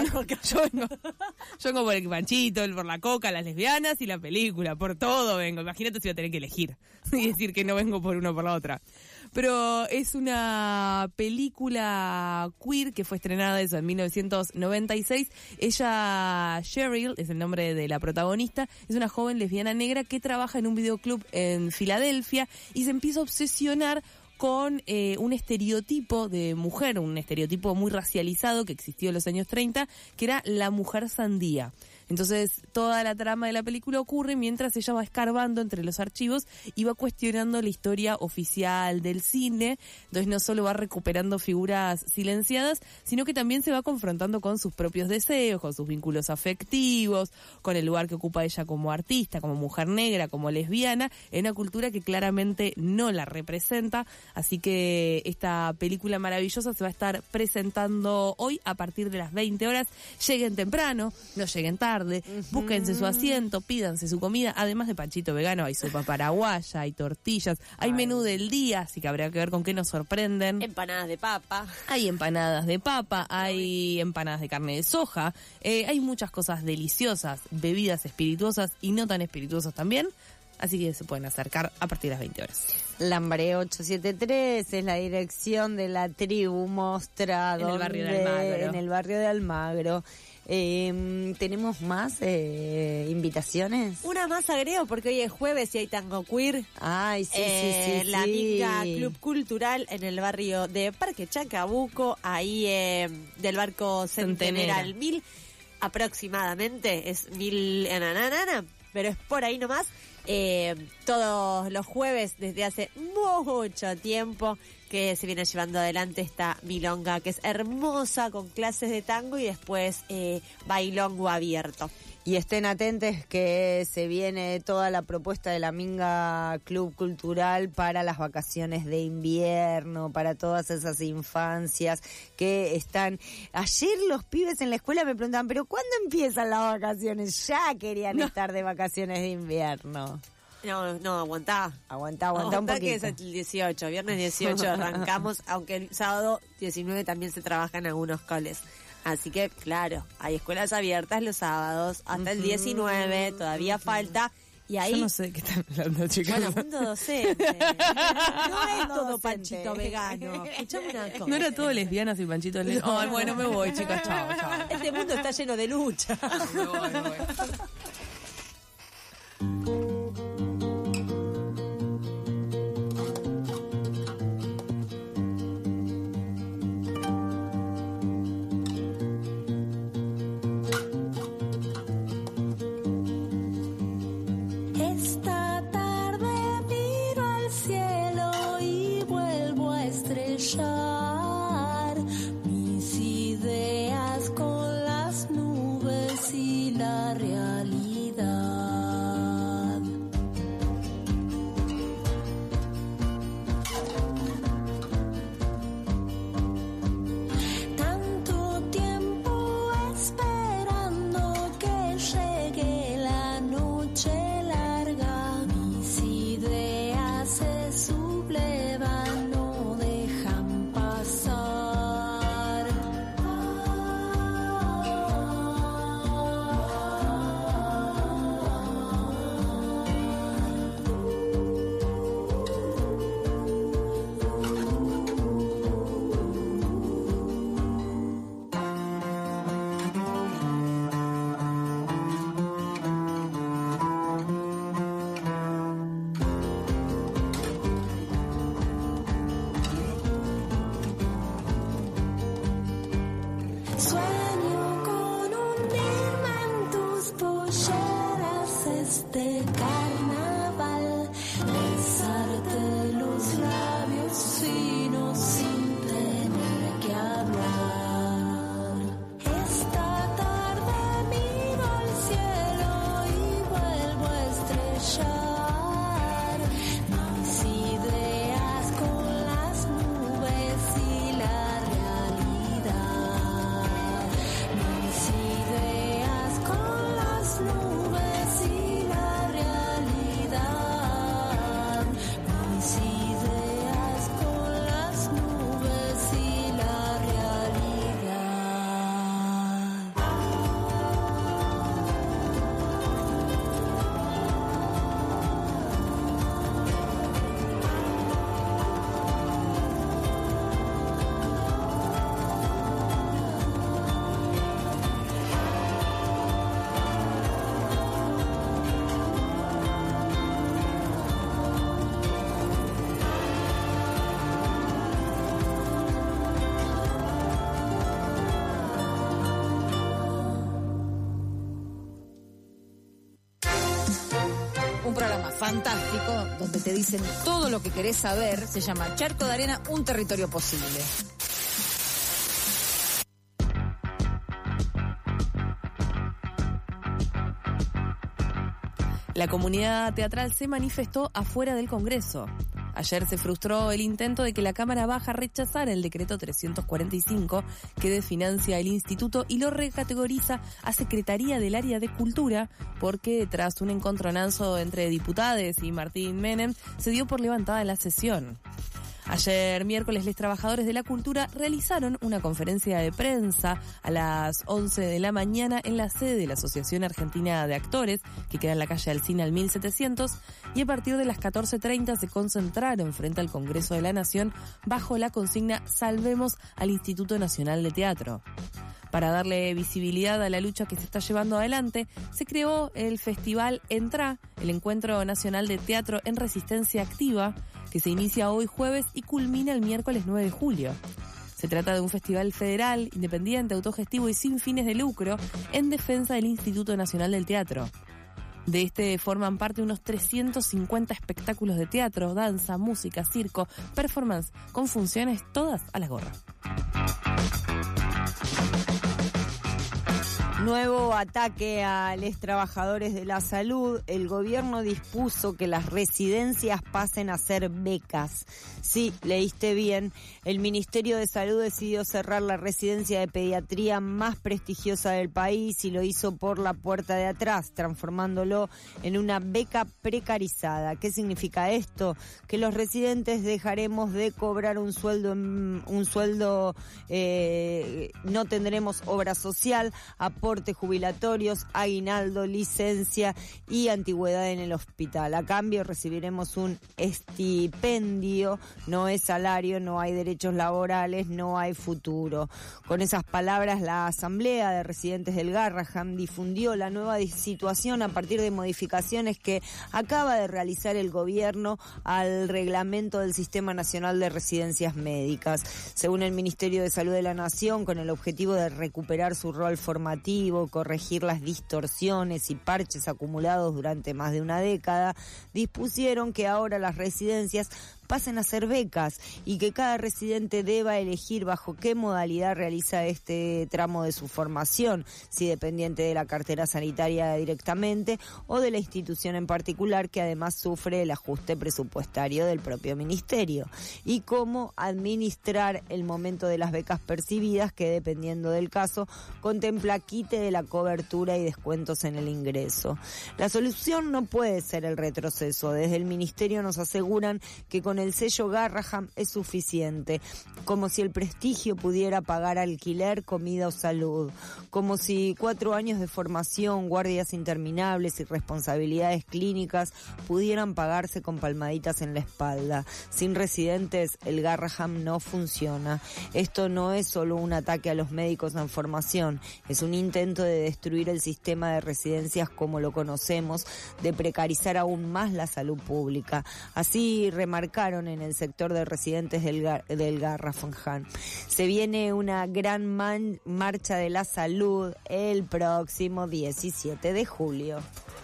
Speaker 4: vengo por el panchito, por la coca, las lesbianas y la película, por todo vengo. Imagínate si voy a tener que elegir y decir que no vengo por uno o por la otra. Pero es una película queer que fue estrenada en 1996. Ella, Cheryl, es el nombre de la protagonista, es una joven lesbiana negra que trabaja en un videoclub en Filadelfia y se empieza a obsesionar con un estereotipo de mujer, un estereotipo muy racializado que existió en los años 30, que era la mujer sandía. Entonces, toda la trama de la película ocurre mientras ella va escarbando entre los archivos y va cuestionando la historia oficial del cine. Entonces, no solo va recuperando figuras silenciadas, sino que también se va confrontando con sus propios deseos, con sus vínculos afectivos, con el lugar que ocupa ella como artista, como mujer negra, como lesbiana, en una cultura que claramente no la representa. Así que esta película maravillosa se va a estar presentando hoy a partir de las 20 horas. Lleguen temprano, no lleguen tarde. Búsquense su asiento, pídanse su comida. Además de panchito vegano, hay sopa paraguaya, hay tortillas, hay menú del día, así que habría que ver con qué nos sorprenden.
Speaker 7: Empanadas de papa.
Speaker 4: Hay empanadas de papa, hay empanadas de carne de soja, hay muchas cosas deliciosas, bebidas espirituosas y no tan espirituosas también. Así que se pueden acercar a partir de las 20 horas.
Speaker 3: Lambaré 873 es la dirección de la tribu Mostra.
Speaker 4: En el barrio de Almagro.
Speaker 3: En el barrio de Almagro. ¿Tenemos más invitaciones?
Speaker 7: Una más agrego porque hoy es jueves y hay tango queer.
Speaker 3: Ay, sí.
Speaker 7: La Minga Club Cultural en el barrio de Parque Chacabuco, ahí del barco Centenera al 1000 aproximadamente, es 1000 pero es por ahí nomás. Todos los jueves desde hace mucho tiempo que se viene llevando adelante esta milonga que es hermosa, con clases de tango y después bailongo abierto.
Speaker 3: Y estén atentos que se viene toda la propuesta de la Minga Club Cultural para las vacaciones de invierno, para todas esas infancias que están... Ayer los pibes en la escuela me preguntaban, ¿pero cuándo empiezan las vacaciones? Ya querían estar de vacaciones de invierno.
Speaker 7: No, aguantá un poquito. Que es el 18, viernes 18 arrancamos, aunque el sábado 19 también se trabaja en algunos coles. Así que, claro, hay escuelas abiertas los sábados hasta el 19, todavía falta. Y ahí,
Speaker 4: yo no sé de qué están hablando, chicos.
Speaker 7: Bueno, mundo docente. No es todo panchito vegano. Escuchame una cosa.
Speaker 4: No era todo lesbianas y panchitos lesbianos. Ay, bueno, me voy, chicas, chao.
Speaker 7: Este mundo está lleno de lucha.
Speaker 4: Me voy.
Speaker 27: fantástico, donde te dicen todo lo que querés saber. Se llama Charco de Arena, un territorio posible.
Speaker 4: La comunidad teatral se manifestó afuera del Congreso. Ayer se frustró el intento de que la Cámara Baja rechazara el decreto 345 que desfinancia el instituto y lo recategoriza a Secretaría del Área de Cultura, porque tras un encontronazo entre diputados y Martín Menem se dio por levantada la sesión. Ayer miércoles, los trabajadores de la cultura realizaron una conferencia de prensa a las 11 de la mañana en la sede de la Asociación Argentina de Actores, que queda en la calle Alsina al 1700, y a partir de las 14:30 se concentraron frente al Congreso de la Nación bajo la consigna "Salvemos al Instituto Nacional de Teatro". Para darle visibilidad a la lucha que se está llevando adelante, se creó el Festival Entrá, el Encuentro Nacional de Teatro en Resistencia Activa, que se inicia hoy jueves y culmina el miércoles 9 de julio. Se trata de un festival federal, independiente, autogestivo y sin fines de lucro, en defensa del Instituto Nacional del Teatro. De este forman parte unos 350 espectáculos de teatro, danza, música, circo, performance, con funciones todas a la gorra.
Speaker 3: Nuevo ataque a los trabajadores de la salud. El gobierno dispuso que las residencias pasen a ser becas. Sí, leíste bien. El Ministerio de Salud decidió cerrar la residencia de pediatría más prestigiosa del país y lo hizo por la puerta de atrás, transformándolo en una beca precarizada. ¿Qué significa esto? Que los residentes dejaremos de cobrar un sueldo, no tendremos obra social, aportes jubilatorios, aguinaldo, licencia y antigüedad en el hospital. A cambio recibiremos un estipendio, no es salario, no hay derechos laborales, no hay futuro. Con esas palabras, la Asamblea de Residentes del Garrahan difundió la nueva situación a partir de modificaciones que acaba de realizar el gobierno al reglamento del Sistema Nacional de Residencias Médicas. Según el Ministerio de Salud de la Nación, con el objetivo de recuperar su rol formativo, corregir las distorsiones y parches acumulados durante más de una década, dispusieron que ahora las residencias pasen a ser becas y que cada residente deba elegir bajo qué modalidad realiza este tramo de su formación, si dependiente de la cartera sanitaria directamente o de la institución en particular, que además sufre el ajuste presupuestario del propio ministerio, y cómo administrar el momento de las becas percibidas, que dependiendo del caso contempla quite de la cobertura y descuentos en el ingreso. La solución no puede ser el retroceso. Desde el ministerio nos aseguran que con el sello Garrahan es suficiente, como si el prestigio pudiera pagar alquiler, comida o salud, como si 4 años de formación, guardias interminables y responsabilidades clínicas pudieran pagarse con palmaditas en la espalda. Sin residentes, el Garrahan no funciona. Esto no es solo un ataque a los médicos en formación, es un intento de destruir el sistema de residencias como lo conocemos, de precarizar aún más la salud pública. Así remarcaron en el sector de residentes del Garrahan. Se viene una gran marcha de la salud el próximo 17 de julio.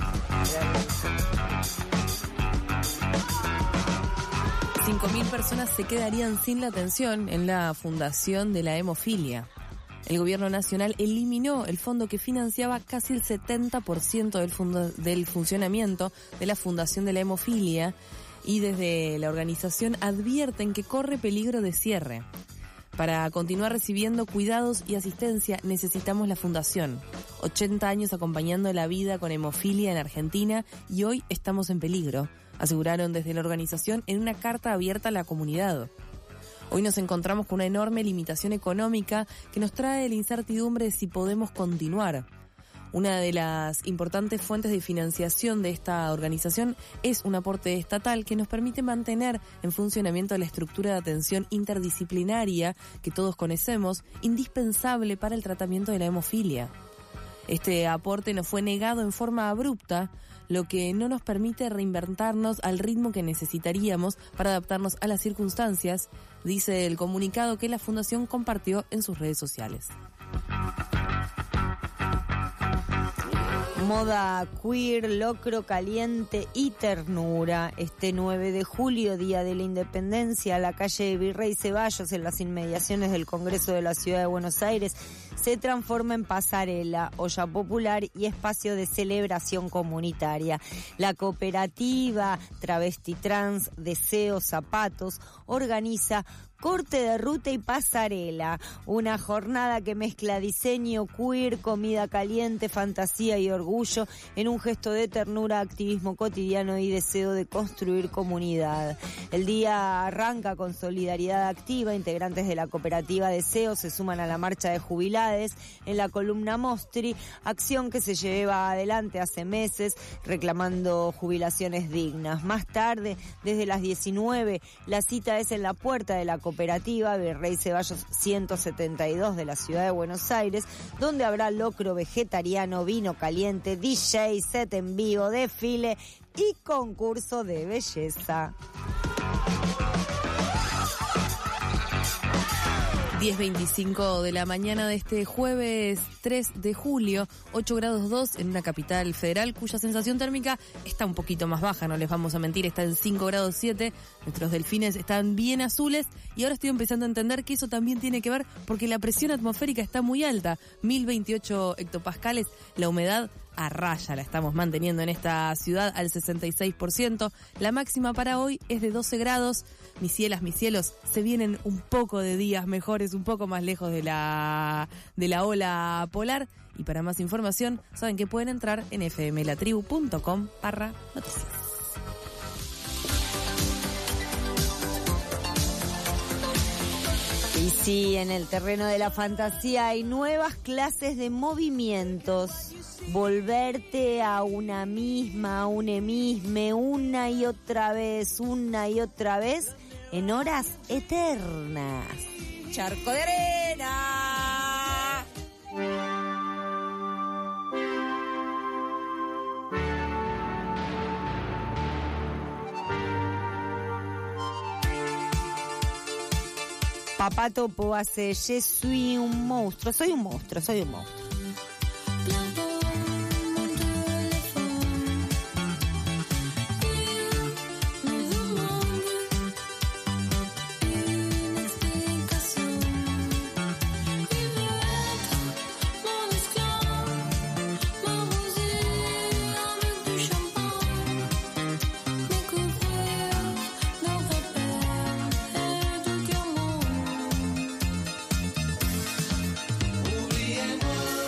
Speaker 4: 5.000 personas se quedarían sin la atención en la fundación de la hemofilia. El gobierno nacional eliminó el fondo que financiaba casi el 70% del funcionamiento de la fundación de la hemofilia, y desde la organización advierten que corre peligro de cierre. Para continuar recibiendo cuidados y asistencia necesitamos la fundación. 80 años acompañando la vida con hemofilia en Argentina y hoy estamos en peligro, aseguraron desde la organización en una carta abierta a la comunidad. Hoy nos encontramos con una enorme limitación económica que nos trae la incertidumbre de si podemos continuar. Una de las importantes fuentes de financiación de esta organización es un aporte estatal que nos permite mantener en funcionamiento la estructura de atención interdisciplinaria que todos conocemos, indispensable para el tratamiento de la hemofilia. Este aporte nos fue negado en forma abrupta, lo que no nos permite reinventarnos al ritmo que necesitaríamos para adaptarnos a las circunstancias, dice el comunicado que la Fundación compartió en sus redes sociales.
Speaker 3: Moda queer, locro, caliente y ternura. Este 9 de julio, Día de la Independencia, la calle Virrey Ceballos, en las inmediaciones del Congreso de la Ciudad de Buenos Aires, se transforma en pasarela, olla popular y espacio de celebración comunitaria. La cooperativa Travesti Trans Deseo Zapatos organiza Corte de Ruta y Pasarela, una jornada que mezcla diseño queer, comida caliente, fantasía y orgullo en un gesto de ternura, activismo cotidiano y deseo de construir comunidad. El día arranca con solidaridad activa. Integrantes de la cooperativa Deseo se suman a la marcha de jubilades en la columna Mostri, acción que se lleva adelante hace meses reclamando jubilaciones dignas. Más tarde, desde las 19, la cita es en la puerta de la cooperativa Virrey Ceballos 172 de la Ciudad de Buenos Aires, donde habrá locro vegetariano, vino caliente, DJ, set en vivo, desfile y concurso de belleza.
Speaker 4: 10:25 de la mañana de este jueves 3 de julio, 8 grados 2 en una capital federal cuya sensación térmica está un poquito más baja, no les vamos a mentir, está en 5 grados 7, nuestros delfines están bien azules y ahora estoy empezando a entender que eso también tiene que ver porque la presión atmosférica está muy alta, 1028 hectopascales, la humedad a raya la estamos manteniendo en esta ciudad al 66%. La máxima para hoy es de 12 grados. Mis cielas, mis cielos, se vienen un poco de días mejores, un poco más lejos de la ola polar. Y para más información, saben que pueden entrar en fmlatribu.com/noticias.
Speaker 3: Y sí, en el terreno de la fantasía hay nuevas clases de movimientos. Volverte a una misma, a un emisme, una y otra vez, en horas eternas.
Speaker 27: Charco de arena.
Speaker 3: Papá Topo hace Je suis un monstruo, soy un monstruo.
Speaker 22: Oubliez-moi.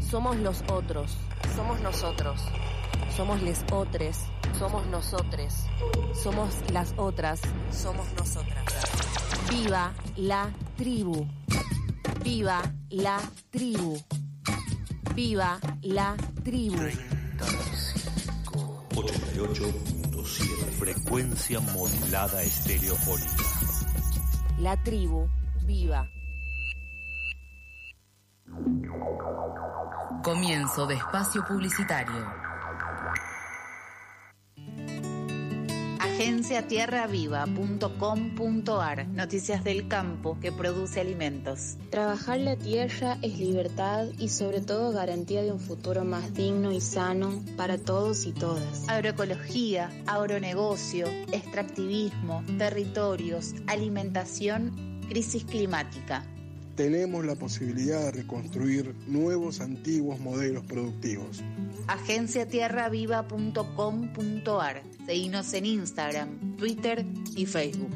Speaker 2: Somos los otros. Somos nosotros. Somos les otres. Somos nosotres. Somos las otras. Somos nosotras. Viva la tribu. Viva la tribu. Viva la tribu.
Speaker 11: 88.7. Frecuencia modulada estereofónica.
Speaker 2: La tribu. Viva.
Speaker 12: Comienzo de espacio publicitario.
Speaker 5: Agenciatierraviva.com.ar. Noticias del campo que produce alimentos.
Speaker 6: Trabajar la tierra es libertad y sobre todo garantía de un futuro más digno y sano para todos y todas.
Speaker 5: Agroecología, agronegocio, extractivismo, territorios, alimentación, crisis climática.
Speaker 8: Tenemos la posibilidad de reconstruir nuevos, antiguos modelos productivos.
Speaker 5: Agenciatierraviva.com.ar. Seguinos en Instagram, Twitter y Facebook.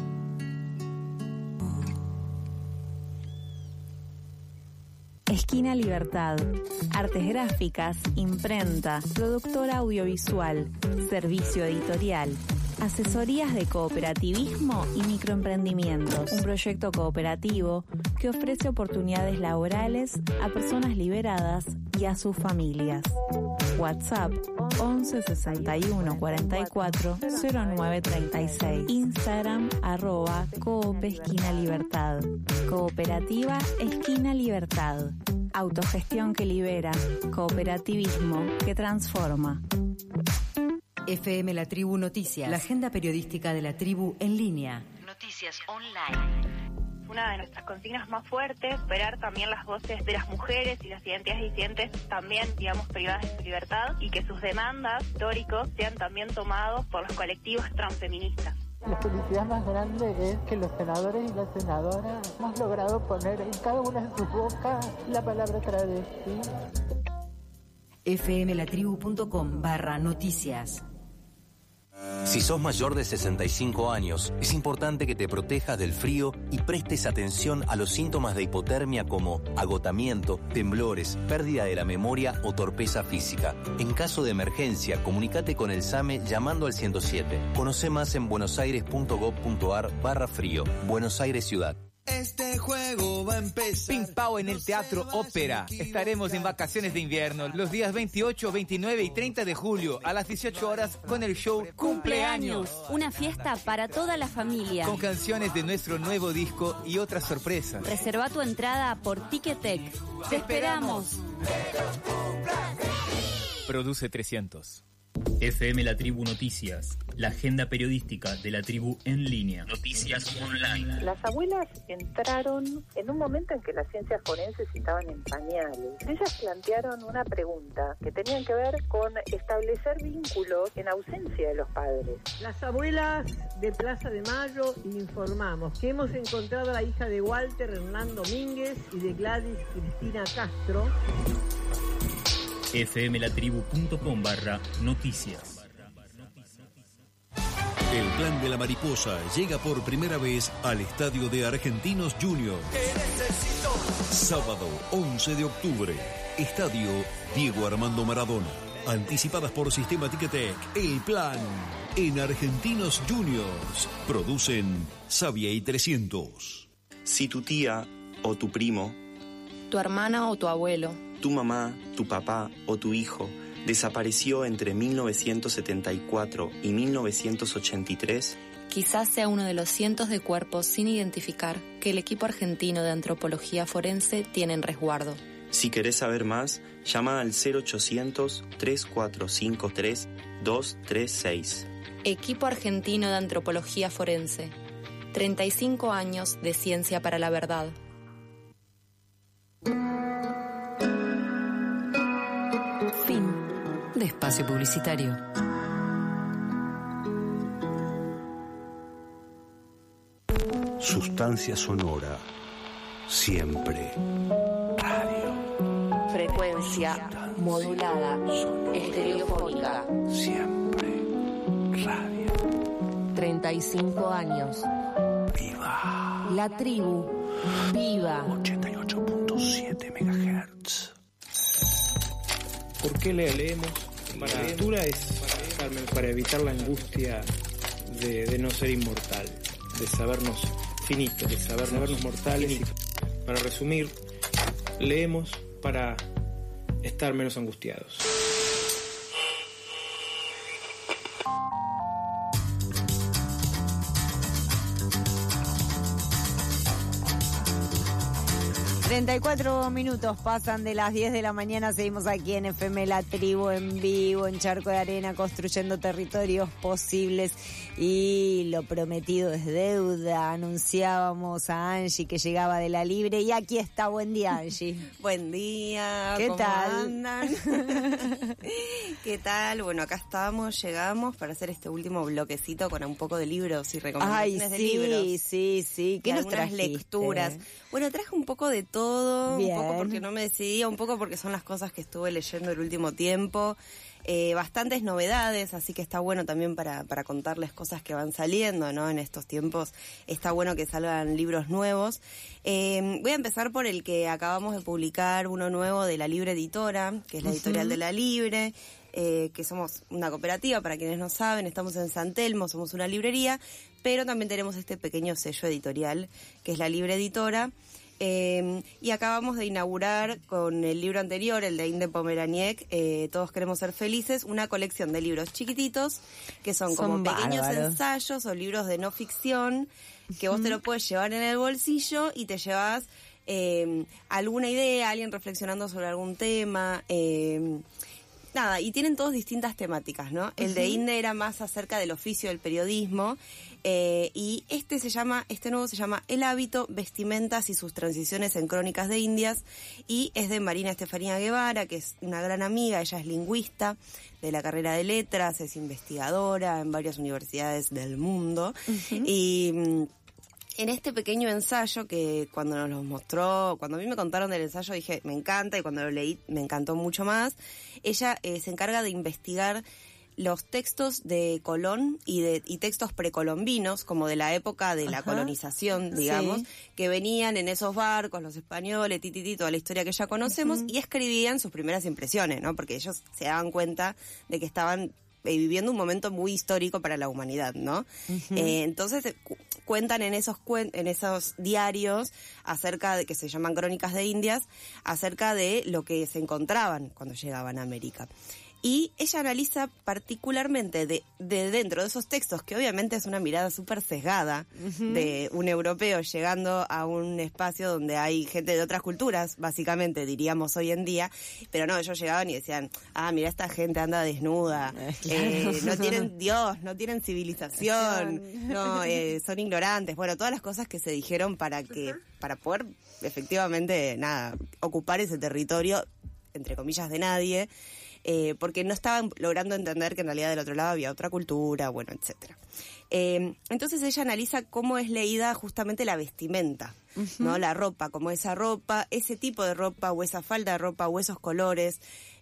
Speaker 9: Esquina Libertad. Artes gráficas, imprenta, productora audiovisual, servicio editorial, asesorías de cooperativismo y microemprendimientos. Un proyecto cooperativo que ofrece oportunidades laborales a personas liberadas y a sus familias. WhatsApp 11 61 44 09 36. Instagram @Coop Esquina Libertad. Cooperativa Esquina Libertad. Autogestión que libera. Cooperativismo que transforma.
Speaker 24: FM La Tribu Noticias. La agenda periodística de la tribu en línea.
Speaker 5: Noticias online.
Speaker 25: Una de nuestras consignas más fuertes, esperar también las voces de las mujeres y las identidades disidentes también, digamos, privadas de su libertad, y que sus demandas históricos sean también tomados por los colectivos transfeministas.
Speaker 18: La felicidad más grande es que los senadores y las senadoras hemos logrado poner en cada una de sus bocas la palabra travesti.
Speaker 24: fmlatribu.com/noticias.
Speaker 20: Si sos mayor de 65 años, es importante que te protejas del frío y prestes atención a los síntomas de hipotermia como agotamiento, temblores, pérdida de la memoria o torpeza física. En caso de emergencia, comunícate con el SAME llamando al 107. Conoce más en buenosaires.gov.ar/frío. Buenos Aires Ciudad.
Speaker 21: Este juego va a empezar. Ping Pao en el Teatro Ópera. Estaremos en vacaciones de invierno los días 28, 29 y 30 de julio a las 18 horas con el show Cumpleaños.
Speaker 9: Una fiesta para toda la familia.
Speaker 21: Con canciones de nuestro nuevo disco y otras sorpresas.
Speaker 9: Reserva tu entrada por Ticketek. ¡Te esperamos!
Speaker 23: Produce 300. FM La Tribu Noticias, la agenda periodística de la tribu en línea. Noticias online.
Speaker 25: Las abuelas entraron en un momento en que las ciencias forenses estaban en pañales. Ellas plantearon una pregunta que tenían que ver con establecer vínculos en ausencia de los padres.
Speaker 28: Las abuelas de Plaza de Mayo informamos que hemos encontrado a la hija de Walter Hernán Domínguez y de Gladys Cristina Castro.
Speaker 23: fmlatribu.com/noticias.
Speaker 11: El Plan de la Mariposa llega por primera vez al estadio de Argentinos Juniors. Sábado 11 de octubre. Estadio Diego Armando Maradona. Anticipadas por Sistema Ticketek. El Plan en Argentinos Juniors. Producen Savia y 300.
Speaker 29: Si tu tía o tu primo,
Speaker 9: Tu hermana o tu abuelo,
Speaker 29: tu mamá, tu papá o tu hijo desapareció entre 1974 y 1983,
Speaker 9: quizás sea uno de los cientos de cuerpos sin identificar que el equipo argentino de antropología forense tiene en resguardo.
Speaker 29: si querés saber más, llama al 0800-3453-236.
Speaker 9: Equipo argentino de antropología forense. 35 años de ciencia para la verdad.
Speaker 24: Fin de espacio publicitario.
Speaker 11: Sustancia sonora. Siempre. Radio.
Speaker 2: Frecuencia modulada. Estereofónica.
Speaker 11: Siempre. Radio.
Speaker 2: 35 años.
Speaker 11: Viva.
Speaker 2: La tribu. Viva.
Speaker 11: 88.7 MHz.
Speaker 1: ¿Por qué leemos? La lectura es, Carmen, para evitar la angustia de no ser inmortal, de sabernos finitos, de sabernos mortales. Y, para resumir, leemos para estar menos angustiados.
Speaker 3: ...34 pasan de las 10 de la mañana... ...seguimos aquí en FM La Tribu en vivo... ...en Charco de Arena, construyendo territorios posibles... ...y lo prometido es deuda... ...anunciábamos a Angie que llegaba de La Libre... ...y aquí está, buen día, Angie.
Speaker 10: Buen día,
Speaker 3: ¿qué
Speaker 10: ¿cómo
Speaker 3: tal?
Speaker 10: andan? ¿Qué tal? Bueno, acá llegamos para hacer este último bloquecito... ...con un poco de libros y recomendaciones de libros.
Speaker 3: Sí. ¿Qué nos trajiste?
Speaker 10: Lecturas. Bueno, traje un poco de todo,
Speaker 3: Bien.
Speaker 10: un poco porque no me decidía, un poco porque son las cosas que estuve leyendo el último tiempo. Bastantes novedades, así que está bueno también para contarles cosas que van saliendo, ¿no? En estos tiempos está bueno que salgan libros nuevos. Voy a empezar por el que acabamos de publicar, uno nuevo de La Libre Editora, que es la editorial de La Libre. Que somos una cooperativa, para quienes no saben, estamos en San Telmo, somos una librería, pero también tenemos este pequeño sello editorial, que es La Libre Editora, y acabamos de inaugurar con el libro anterior, el de Inde Pomeraniec, Todos queremos ser felices, una colección de libros chiquititos, que son como pequeños ensayos o libros de no ficción, que vos te lo puedes llevar en el bolsillo y te llevas alguna idea, alguien reflexionando sobre algún tema, nada, y tienen todos distintas temáticas, ¿no? El de Inde era más acerca del oficio del periodismo, y este nuevo se llama El hábito, vestimentas y sus transiciones en crónicas de Indias, y es de Marina Estefanía Guevara, que es una gran amiga, ella es lingüista de la carrera de letras, es investigadora en varias universidades del mundo, y en este pequeño ensayo que cuando nos lo mostró, cuando a mí me contaron del ensayo dije, me encanta, y cuando lo leí me encantó mucho más. Ella se encarga de investigar los textos de Colón y textos precolombinos, como de la época de la colonización, digamos, que venían en esos barcos, los españoles, toda la historia que ya conocemos, y escribían sus primeras impresiones, ¿no? Porque ellos se daban cuenta de que estaban viviendo un momento muy histórico para la humanidad, ¿no? Entonces cuentan en esos diarios acerca de, que se llaman Crónicas de Indias, acerca de lo que se encontraban cuando llegaban a América. Y ella analiza particularmente de dentro de esos textos, que obviamente es una mirada súper sesgada de un europeo llegando a un espacio donde hay gente de otras culturas, básicamente diríamos hoy en día, pero no, ellos llegaban y decían, mira, esta gente anda desnuda, no tienen Dios, no tienen civilización, no, son ignorantes, bueno, todas las cosas que se dijeron para poder efectivamente, ocupar ese territorio, entre comillas, de nadie, porque no estaban logrando entender que en realidad del otro lado había otra cultura, bueno, etcétera. Entonces ella analiza cómo es leída justamente la vestimenta, ¿no? La ropa, como esa ropa, ese tipo de ropa o esa falda de ropa o esos colores,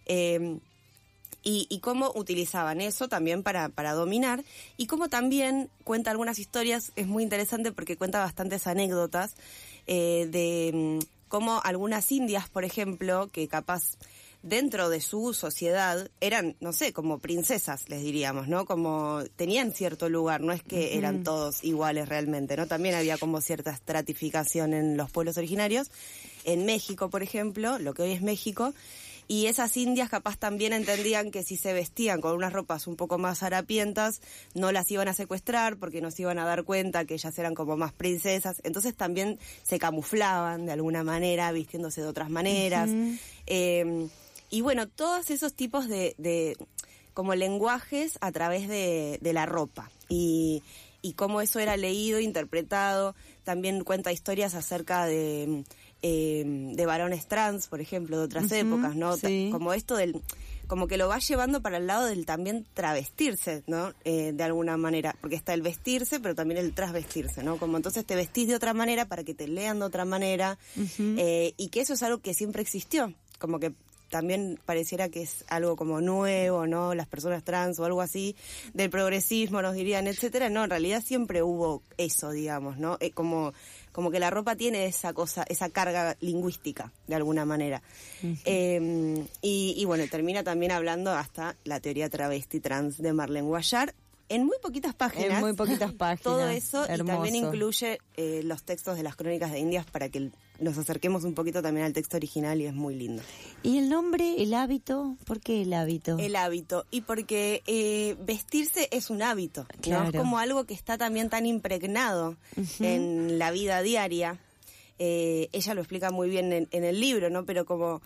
Speaker 10: y cómo utilizaban eso también para dominar, y cómo también cuenta algunas historias, es muy interesante porque cuenta bastantes anécdotas de cómo algunas indias, por ejemplo, que capaz dentro de su sociedad eran, no sé, como princesas, les diríamos, ¿no? Como tenían cierto lugar, no es que eran todos iguales realmente, ¿no? También había como cierta estratificación en los pueblos originarios. En México, por ejemplo, lo que hoy es México, y esas indias capaz también entendían que si se vestían con unas ropas un poco más harapientas, no las iban a secuestrar porque no se iban a dar cuenta que ellas eran como más princesas, entonces también se camuflaban de alguna manera, vistiéndose de otras maneras. Y bueno, todos esos tipos de como lenguajes a través de la ropa y cómo eso era leído, interpretado. También cuenta historias acerca de varones trans, por ejemplo, de otras épocas, ¿no? Sí. Como esto como que lo va llevando para el lado del también travestirse, ¿no? De alguna manera, porque está el vestirse, pero también el trasvestirse, ¿no? Como entonces te vestís de otra manera para que te lean de otra manera, y que eso es algo que siempre existió, como que también pareciera que es algo como nuevo, ¿no? Las personas trans o algo así, del progresismo nos dirían, etcétera. No, en realidad siempre hubo eso, digamos, ¿no? Como que la ropa tiene esa cosa, esa carga lingüística, de alguna manera. Uh-huh. Y bueno, termina también hablando hasta la teoría travesti trans de Marlene Guayar, en muy poquitas páginas.
Speaker 3: En muy poquitas páginas.
Speaker 10: Todo eso,
Speaker 3: hermoso.
Speaker 10: Y también incluye los textos de las crónicas de Indias para que nos acerquemos un poquito también al texto original, y es muy lindo.
Speaker 3: ¿Y el nombre, el hábito? ¿Por qué el hábito?
Speaker 10: El hábito, y porque vestirse es un hábito,
Speaker 3: claro.
Speaker 10: ¿no? Es como algo que está también tan impregnado en la vida diaria. Ella lo explica muy bien en el libro, ¿no? Pero como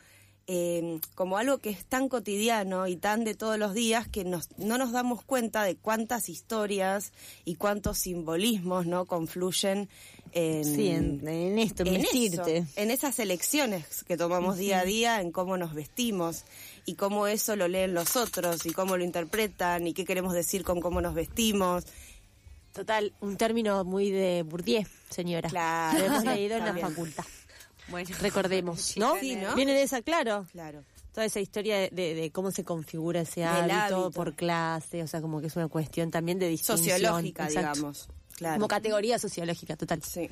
Speaker 10: algo que es tan cotidiano y tan de todos los días que no nos damos cuenta de cuántas historias y cuántos simbolismos, ¿no? confluyen en
Speaker 3: esto, en vestirte.
Speaker 10: En esas elecciones que tomamos día a día, en cómo nos vestimos y cómo eso lo leen los otros y cómo lo interpretan y qué queremos decir con cómo nos vestimos.
Speaker 4: Total, un término muy de Bourdieu, señora.
Speaker 10: Claro.
Speaker 4: Lo hemos leído en la facultad. Bueno, recordemos, ¿no?
Speaker 10: Sí, ¿no?
Speaker 4: Viene de esa, claro.
Speaker 10: Claro.
Speaker 4: Toda esa historia de cómo se configura ese hábito por clase, o sea, como que es una cuestión también de distinción.
Speaker 10: Sociológica,
Speaker 4: exacto.
Speaker 10: Digamos. Claro.
Speaker 4: Como categoría sociológica, total.
Speaker 10: Sí.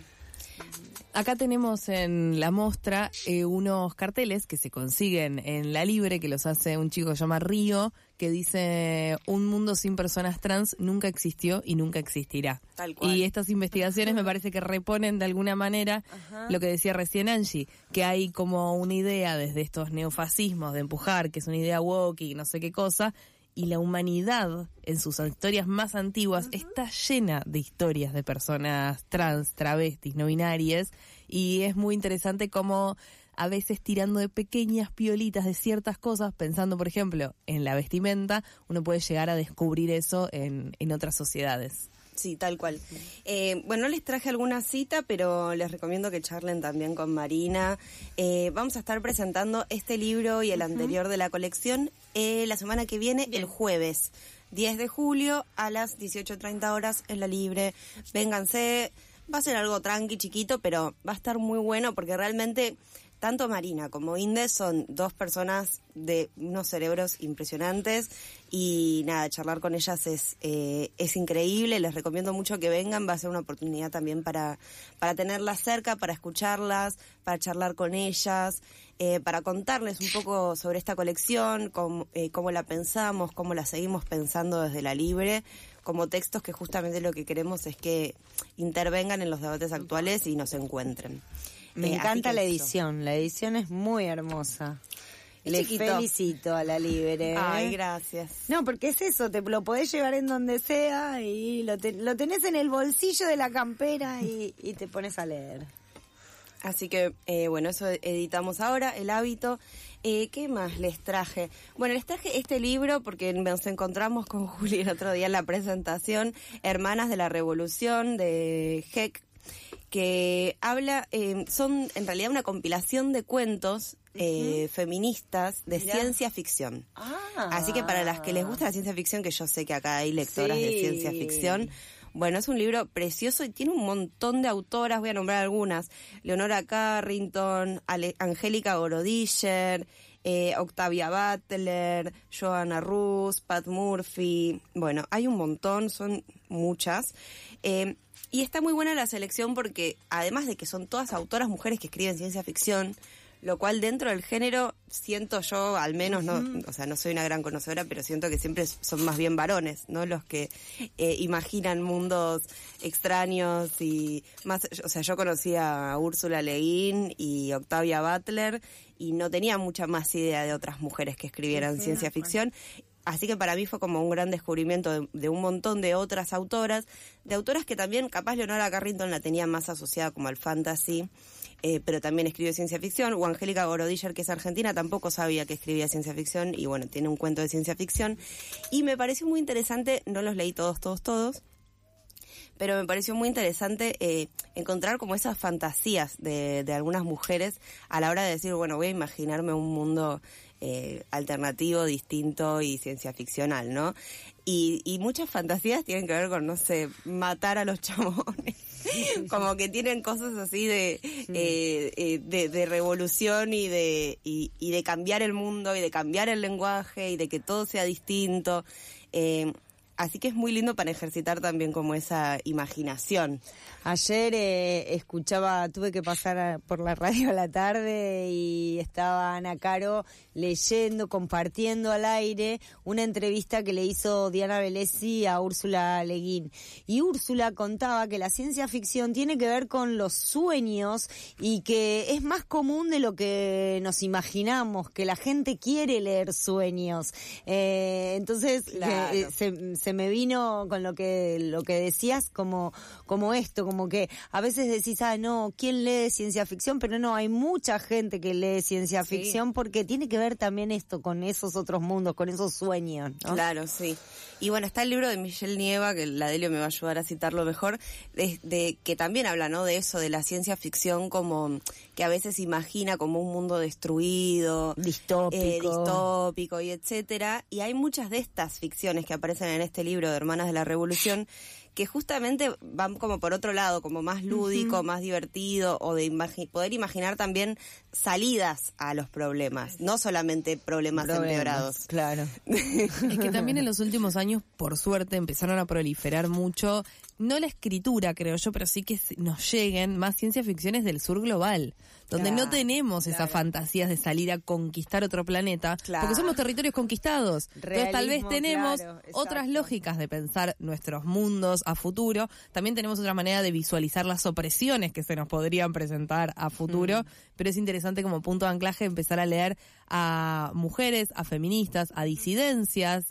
Speaker 7: Acá tenemos en la muestra unos carteles que se consiguen en La Libre, que los hace un chico que se llama Río, que dice: un mundo sin personas trans nunca existió y nunca existirá.
Speaker 10: Tal cual.
Speaker 7: Y estas investigaciones me parece que reponen de alguna manera lo que decía recién Angie, que hay como una idea desde estos neofascismos de empujar, que es una idea woke y no sé qué cosa, y la humanidad, en sus historias más antiguas, está llena de historias de personas trans, travestis, no binarias, y es muy interesante cómo a veces tirando de pequeñas piolitas de ciertas cosas, pensando, por ejemplo, en la vestimenta, uno puede llegar a descubrir eso en otras sociedades.
Speaker 10: Sí, tal cual. Bueno, les traje alguna cita, pero les recomiendo que charlen también con Marina. Vamos a estar presentando este libro y el anterior de la colección la semana que viene, el jueves 10 de julio a las 18:30 horas en La Libre. Vénganse, va a ser algo tranqui, chiquito, pero va a estar muy bueno porque realmente tanto Marina como Inde son dos personas de unos cerebros impresionantes y nada, charlar con ellas es increíble. Les recomiendo mucho que vengan, va a ser una oportunidad también para tenerlas cerca, para escucharlas, para charlar con ellas, para contarles un poco sobre esta colección, cómo la pensamos, cómo la seguimos pensando desde La Libre, como textos que justamente lo que queremos es que intervengan en los debates actuales y nos encuentren.
Speaker 3: Me encanta la edición es muy hermosa. Le felicito a La Libre.
Speaker 10: Ay, gracias.
Speaker 3: No, porque es eso, te lo podés llevar en donde sea y lo tenés en el bolsillo de la campera y te pones a leer.
Speaker 10: Así que, bueno, eso editamos ahora, El Hábito. ¿Qué más les traje? Bueno, les traje este libro porque nos encontramos con Juli el otro día en la presentación, Hermanas de la Revolución, de Heck, que habla, son en realidad una compilación de cuentos feministas de ciencia ficción. Así que para las que les gusta la ciencia ficción, que yo sé que acá hay lectoras de ciencia ficción, bueno, es un libro precioso y tiene un montón de autoras, voy a nombrar algunas: Leonora Carrington, Angélica Gorodischer, Octavia Butler, Joanna Russ, Pat Murphy. Bueno, hay un montón, son muchas. Y está muy buena la selección porque, además de que son todas autoras mujeres que escriben ciencia ficción, lo cual dentro del género siento yo, al menos, no, o sea, no soy una gran conocedora, pero siento que siempre son más bien varones, ¿no? Los que imaginan mundos extraños y más. O sea, yo conocía a Úrsula Le Guin y Octavia Butler y no tenía mucha más idea de otras mujeres que escribieran ciencia ficción. Así que para mí fue como un gran descubrimiento de un montón de otras autoras, de autoras que también, capaz Leonora Carrington la tenía más asociada como al fantasy, pero también escribe ciencia ficción, o Angélica Gorodischer, que es argentina, tampoco sabía que escribía ciencia ficción, y bueno, tiene un cuento de ciencia ficción, y me pareció muy interesante, no los leí todos, pero me pareció muy interesante encontrar como esas fantasías de algunas mujeres a la hora de decir, bueno, voy a imaginarme un mundo alternativo, distinto y ciencia ficcional, ¿no? Y muchas fantasías tienen que ver con, no sé, matar a los chabones. como que tienen cosas así de revolución y de cambiar el mundo y de cambiar el lenguaje y de que todo sea distinto. Así que es muy lindo para ejercitar también como esa imaginación.
Speaker 3: Ayer tuve que pasar por la radio a la tarde y estaba Ana Caro leyendo, compartiendo al aire una entrevista que le hizo Diana Velesi a Úrsula Le Guin. Y Úrsula contaba que la ciencia ficción tiene que ver con los sueños y que es más común de lo que nos imaginamos, que la gente quiere leer sueños. Entonces, claro. Se me vino con lo que decías como esto, como que a veces decís, no, ¿quién lee ciencia ficción? Pero no, hay mucha gente que lee ciencia ficción porque tiene que ver también esto con esos otros mundos, con esos sueños, ¿no?
Speaker 10: Claro, sí. Y bueno, está el libro de Michelle Nieva, que la Delio me va a ayudar a citarlo mejor, que también habla, ¿no?, de eso, de la ciencia ficción como que a veces imagina como un mundo destruido, distópico y etcétera. Y hay muchas de estas ficciones que aparecen en este libro de Hermanas de la Revolución que justamente van como por otro lado, como más lúdico, más divertido, o de poder imaginar también salidas a los problemas, no solamente problemas empeorados.
Speaker 3: Claro.
Speaker 7: Es que también en los últimos años, por suerte, empezaron a proliferar mucho, no la escritura, creo yo, pero sí que nos lleguen más ciencia ficciones del sur global, donde no tenemos esas fantasías de salir a conquistar otro planeta, porque somos territorios conquistados. Entonces tal vez tenemos otras lógicas de pensar nuestros mundos a futuro. También tenemos otra manera de visualizar las opresiones que se nos podrían presentar a futuro, pero es interesante como punto de anclaje empezar a leer a mujeres, a feministas, a disidencias,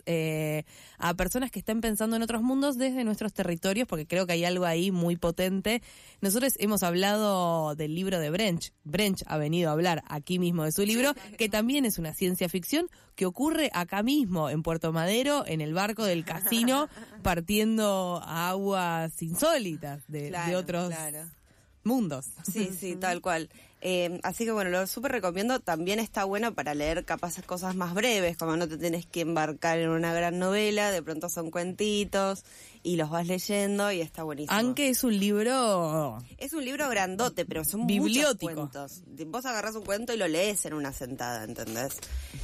Speaker 7: a personas que estén pensando en otros mundos desde nuestros territorios, porque creo que hay algo ahí muy potente. Nosotros hemos hablado del libro de Brecht. Brecht ha venido a hablar aquí mismo de su libro, que también es una ciencia ficción que ocurre acá mismo, en Puerto Madero, en el barco del casino, partiendo a aguas insólitas de otros mundos.
Speaker 10: Sí, tal cual. Así que bueno, lo súper recomiendo. También está bueno para leer capaz cosas más breves, como no te tenés que embarcar en una gran novela, de pronto son cuentitos y los vas leyendo y está buenísimo.
Speaker 7: Aunque es un libro...
Speaker 10: Es un libro grandote, pero son
Speaker 7: bibliótico.
Speaker 10: Muchos cuentos. Vos agarrás un cuento y lo lees en una sentada, ¿entendés?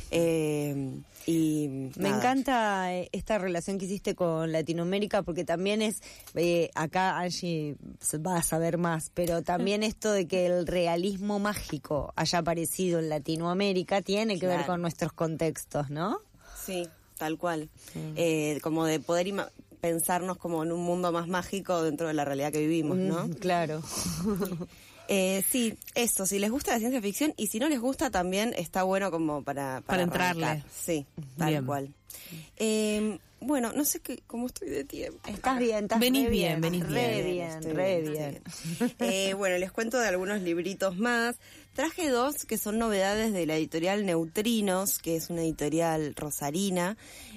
Speaker 3: Me encanta esta relación que hiciste con Latinoamérica, porque también es, acá Angie va a saber más, pero también esto de que el realismo mágico haya aparecido en Latinoamérica tiene que ver con nuestros contextos, ¿no?
Speaker 10: Sí, tal cual. Como de poder pensarnos como en un mundo más mágico dentro de la realidad que vivimos, ¿no?
Speaker 3: Claro.
Speaker 10: Sí, eso, si les gusta la ciencia ficción, y si no les gusta también está bueno como para
Speaker 7: entrarle.
Speaker 10: Sí, tal cual. Bueno, no sé cómo estoy de tiempo.
Speaker 3: Estás bien,
Speaker 7: venís bien.
Speaker 3: Re bien.
Speaker 10: Bueno, les cuento de algunos libritos más. Traje 2 que son novedades de la editorial Neutrinos, que es una editorial rosarina,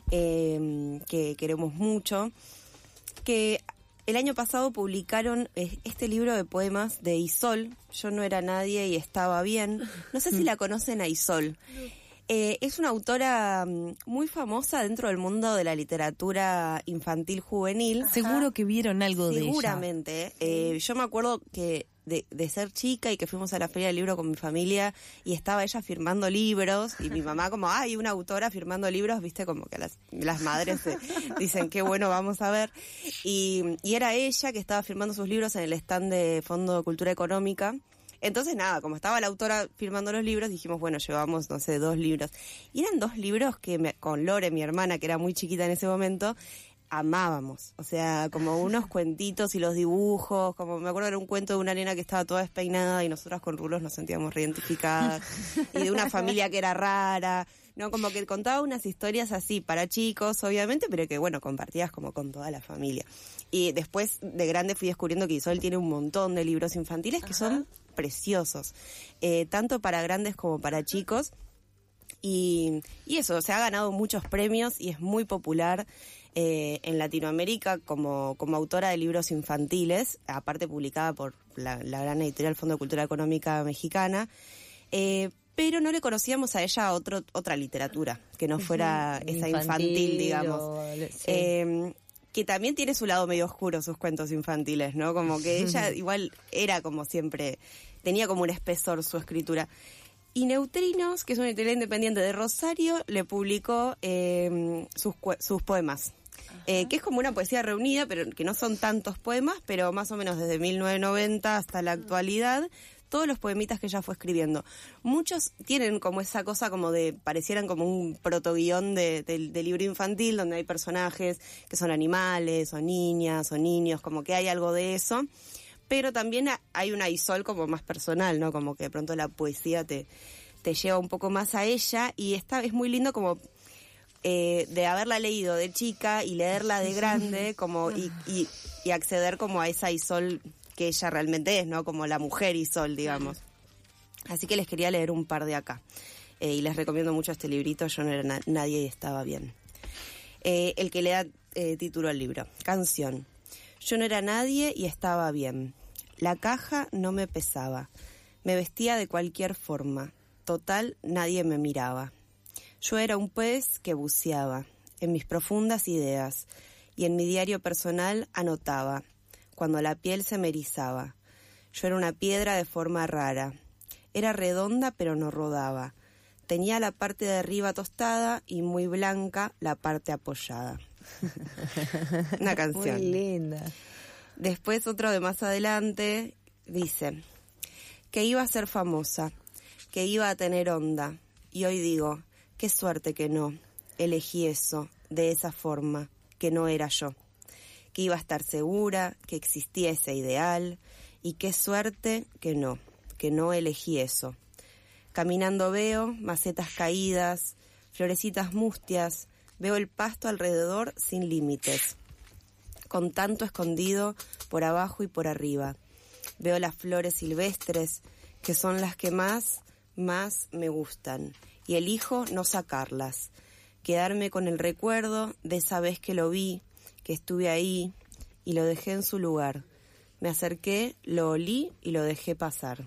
Speaker 10: que queremos mucho, que el año pasado publicaron este libro de poemas de Isol, Yo no era nadie y estaba bien. No sé si la conocen a Isol. Es una autora muy famosa dentro del mundo de la literatura infantil juvenil.
Speaker 7: Seguro que vieron algo de ella.
Speaker 10: Seguramente. Yo me acuerdo que de ser chica y que fuimos a la Feria del Libro con mi familia y estaba ella firmando libros y mi mamá como, hay una autora firmando libros, viste, como que las madres dicen, qué bueno, vamos a ver. Y era ella que estaba firmando sus libros en el stand de Fondo de Cultura Económica. Entonces, nada, como estaba la autora firmando los libros, dijimos, bueno, llevamos, 2 libros. Y eran 2 libros que con Lore, mi hermana, que era muy chiquita en ese momento, amábamos. O sea, como unos cuentitos y los dibujos, como me acuerdo era un cuento de una nena que estaba toda despeinada y nosotras con rulos nos sentíamos reidentificadas. Y de una familia que era rara, ¿no? Como que contaba unas historias así para chicos, obviamente, pero que, bueno, compartidas como con toda la familia. Y después, de grande, fui descubriendo que Isol tiene un montón de libros infantiles que son preciosos, tanto para grandes como para chicos, y eso, se ha ganado muchos premios y es muy popular en Latinoamérica como autora de libros infantiles, aparte publicada por la gran editorial Fondo de Cultura Económica Mexicana, pero no le conocíamos a ella otra literatura que no fuera esa infantil, digamos. que también tiene su lado medio oscuro, sus cuentos infantiles, ¿no? Como que ella igual era como siempre, tenía como un espesor su escritura. Y Neutrinos, que es una editorial independiente de Rosario, le publicó sus poemas. Que es como una poesía reunida, pero que no son tantos poemas, pero más o menos desde 1990 hasta la actualidad, todos los poemitas que ella fue escribiendo. Muchos tienen como esa cosa como de, parecieran como un protoguión de libro infantil, donde hay personajes que son animales, o niñas, o niños, como que hay algo de eso. Pero también hay una Isol como más personal, ¿no? Como que de pronto la poesía te lleva un poco más a ella, y es muy lindo como de haberla leído de chica y leerla de grande, como y acceder como a esa Isol que ella realmente es, ¿no? Como la mujer Isol, digamos. Así que les quería leer un par de acá. Y les recomiendo mucho este librito, Yo no era nadie y estaba bien. El que le da título al libro. Canción. Yo no era nadie y estaba bien. La caja no me pesaba. Me vestía de cualquier forma. Total, nadie me miraba. Yo era un pez que buceaba en mis profundas ideas y en mi diario personal anotaba cuando la piel se me erizaba. Yo era una piedra de forma rara. Era redonda pero no rodaba. Tenía la parte de arriba tostada y muy blanca la parte apoyada. Una canción.
Speaker 3: Muy linda.
Speaker 10: Después otro de más adelante dice que iba a ser famosa, que iba a tener onda. Y hoy digo, qué suerte que no. Elegí eso, de esa forma, que no era yo. Que iba a estar segura, que existía ese ideal. Y qué suerte que no elegí eso. Caminando veo macetas caídas, florecitas mustias, veo el pasto alrededor sin límites, con tanto escondido por abajo y por arriba. Veo las flores silvestres, que son las que más me gustan, y elijo no sacarlas, quedarme con el recuerdo de esa vez que lo vi, que estuve ahí, y lo dejé en su lugar. Me acerqué, lo olí y lo dejé pasar.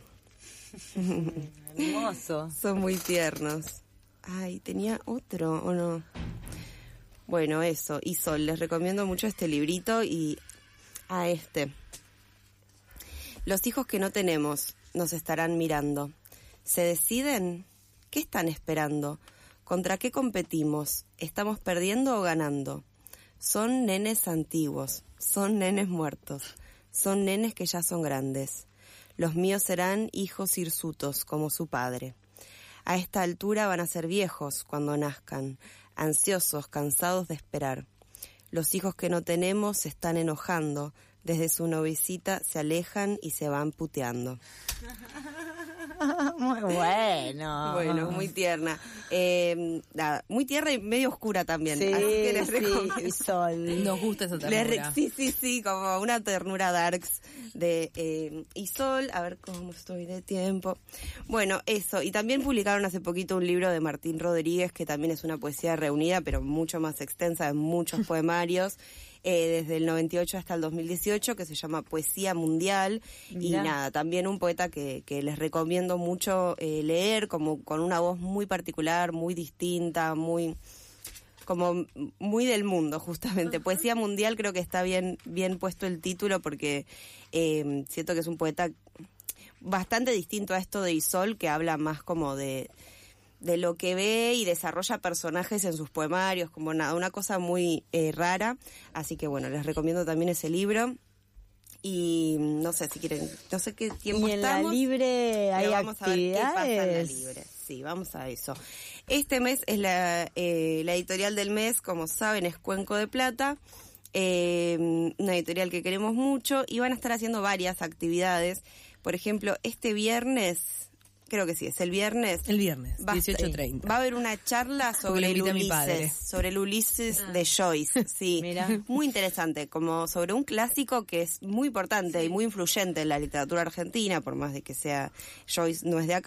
Speaker 3: Hermoso.
Speaker 10: Son muy tiernos. Ay, ¿tenía otro o no? Bueno, eso. Isol, les recomiendo mucho este librito y a este. Los hijos que no tenemos nos estarán mirando. ¿Se deciden? ¿Qué están esperando? ¿Contra qué competimos? ¿Estamos perdiendo o ganando? Son nenes antiguos, son nenes muertos, son nenes que ya son grandes. Los míos serán hijos hirsutos, como su padre. A esta altura van a ser viejos cuando nazcan, ansiosos, cansados de esperar. Los hijos que no tenemos se están enojando, desde su novicita se alejan y se van puteando.
Speaker 3: Muy bueno.
Speaker 10: Bueno, muy tierna. Nada, muy tierna y medio oscura también.
Speaker 3: Sí,
Speaker 10: así que les recomiendo.
Speaker 3: Isol.
Speaker 7: Nos gusta esa ternura.
Speaker 10: Sí, como una ternura darks de Isol. A ver cómo estoy de tiempo. Bueno, eso. Y también publicaron hace poquito un libro de Martín Rodríguez, que también es una poesía reunida, pero mucho más extensa, de muchos poemarios. Desde el 98 hasta el 2018, que se llama Poesía Mundial. Mirá. Y nada, también un poeta que les recomiendo mucho leer, como con una voz muy particular, muy distinta, muy del mundo, justamente. Poesía Mundial, creo que está bien puesto el título, porque siento que es un poeta bastante distinto a esto de Isol, que habla más como de lo que ve y desarrolla personajes en sus poemarios, como nada, una cosa muy rara. Así que bueno, les recomiendo también ese libro. Y no sé si quieren, no sé qué tiempo
Speaker 3: y en
Speaker 10: estamos.
Speaker 3: La Libre hay
Speaker 10: vamos
Speaker 3: actividades.
Speaker 10: A ver qué pasa en La Libre. Sí, vamos a eso. Este mes es la editorial del mes, como saben, es Cuenco de Plata. Una editorial que queremos mucho, y van a estar haciendo varias actividades. Por ejemplo, este viernes, creo que sí, es el viernes.
Speaker 7: El viernes, 18:30.
Speaker 10: Va a haber una charla sobre el Ulises de Joyce. Sí,
Speaker 3: Mira.
Speaker 10: Muy interesante, como sobre un clásico que es muy importante y muy influyente en la literatura argentina, por más de que sea Joyce no es de acá.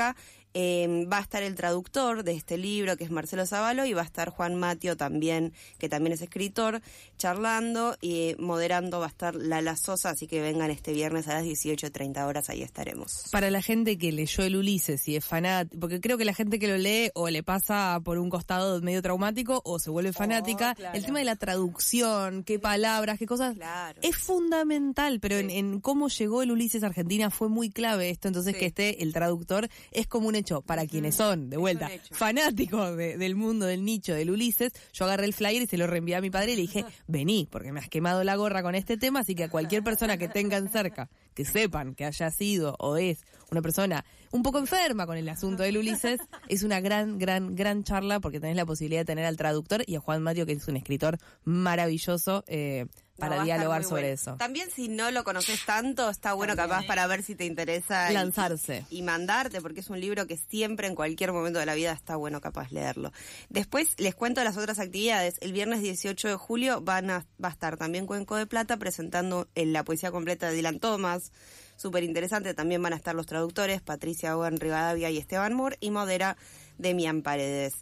Speaker 10: Va a estar el traductor de este libro, que es Marcelo Zavalo, y va a estar Juan Matio también, que también es escritor, charlando, y moderando va a estar Lala Sosa, así que vengan este viernes a las 18:30 horas, ahí estaremos.
Speaker 7: Para la gente que leyó el Ulises y es fanática, porque creo que la gente que lo lee o le pasa por un costado medio traumático o se vuelve fanática, claro. El tema de la traducción, qué palabras, qué cosas, es fundamental, pero en cómo llegó el Ulises a Argentina fue muy clave esto, entonces que esté el traductor es como un hecho para quienes son, de vuelta, fanáticos del mundo, del nicho del Ulises. Yo agarré el flyer y se lo reenvié a mi padre y le dije, vení, porque me has quemado la gorra con este tema, así que a cualquier persona que tengan cerca, que sepan que haya sido o es una persona un poco enferma con el asunto del Ulises, es una gran charla, porque tenés la posibilidad de tener al traductor y a Juan Matio, que es un escritor maravilloso, para dialogar sobre eso.
Speaker 10: También si no lo conoces tanto, está bueno capaz para ver si te interesa
Speaker 7: lanzarse
Speaker 10: y mandarte, porque es un libro que siempre en cualquier momento de la vida está bueno capaz leerlo. Después les cuento las otras actividades. El viernes 18 de julio va a estar también Cuenco de Plata presentando la poesía completa de Dylan Thomas. Súper interesante. También van a estar los traductores Patricia Owen Rivadavia y Esteban Moore, y modera Demian Paredes.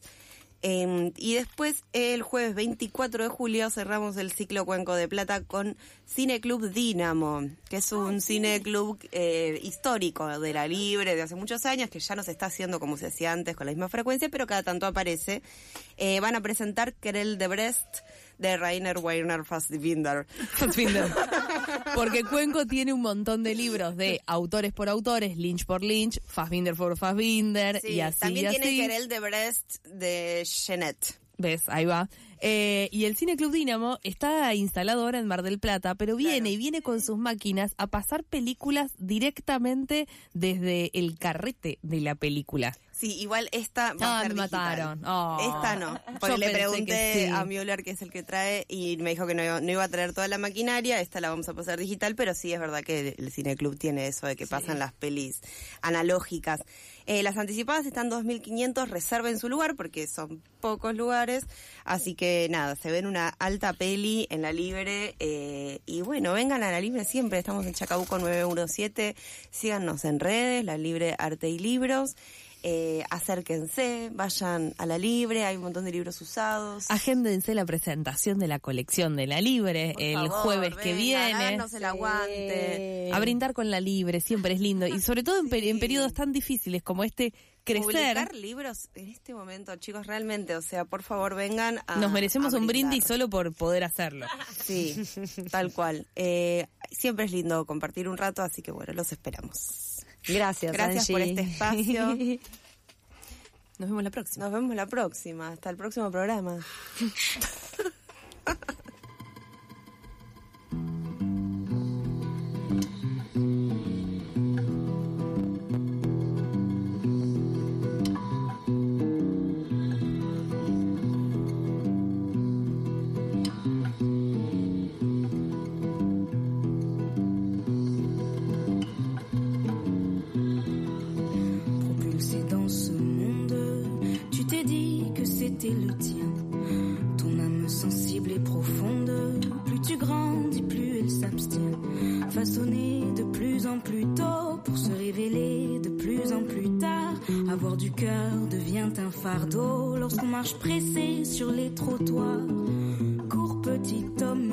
Speaker 10: Y después, el jueves 24 de julio, cerramos el ciclo Cuenco de Plata con Cineclub Dínamo, que es un cineclub histórico de la Libre de hace muchos años, que ya no se está haciendo como se hacía antes con la misma frecuencia, pero cada tanto aparece. Van a presentar Querelle de Brest, de Rainer Werner Fassbinder.
Speaker 7: Porque Cuenco tiene un montón de libros de autores por autores, Lynch por Lynch, Fassbinder por Fassbinder, y así.
Speaker 10: También tiene Querelle de Brest de Genet.
Speaker 7: ¿Ves? Ahí va. Y el Cineclub Dínamo está instalado ahora en Mar del Plata, pero viene con sus máquinas a pasar películas directamente desde el carrete de la película.
Speaker 10: Sí, igual esta va a ser
Speaker 7: mataron.
Speaker 10: Esta no. Porque le pregunté a Müller, que es el que trae, y me dijo que no iba a traer toda la maquinaria. Esta la vamos a pasar digital, pero sí es verdad que el Cineclub tiene eso de que pasan las pelis analógicas. Las anticipadas están 2.500, reserven su lugar porque son pocos lugares. Así que nada, se ven una alta peli en la Libre. Y bueno, vengan a la Libre siempre. Estamos en Chacabuco 917. Síganos en redes, la Libre Arte y Libros. Acérquense, vayan a la Libre, hay un montón de libros usados.
Speaker 7: Agéndense la presentación de la colección de la Libre el jueves que viene.
Speaker 10: A darnos el aguante.
Speaker 7: A brindar con la Libre, siempre es lindo. Y sobre todo en periodos tan difíciles como este, crecer.
Speaker 10: Publicar libros en este momento, chicos, realmente, o sea, por favor vengan a...
Speaker 7: Nos merecemos un brindis solo por poder hacerlo.
Speaker 10: Sí, tal cual. Siempre es lindo compartir un rato, así que bueno, los esperamos.
Speaker 3: Gracias
Speaker 10: Angie, por este espacio.
Speaker 7: Nos vemos la próxima.
Speaker 10: Nos vemos la próxima. Hasta el próximo programa.
Speaker 13: Le tien, ton âme sensible et profonde, plus tu grandis, plus elle s'abstient, façonnée de plus en plus tôt pour se révéler de plus en plus tard. Avoir du cœur devient un fardeau lorsqu'on marche pressé sur les trottoirs. Cours petit homme,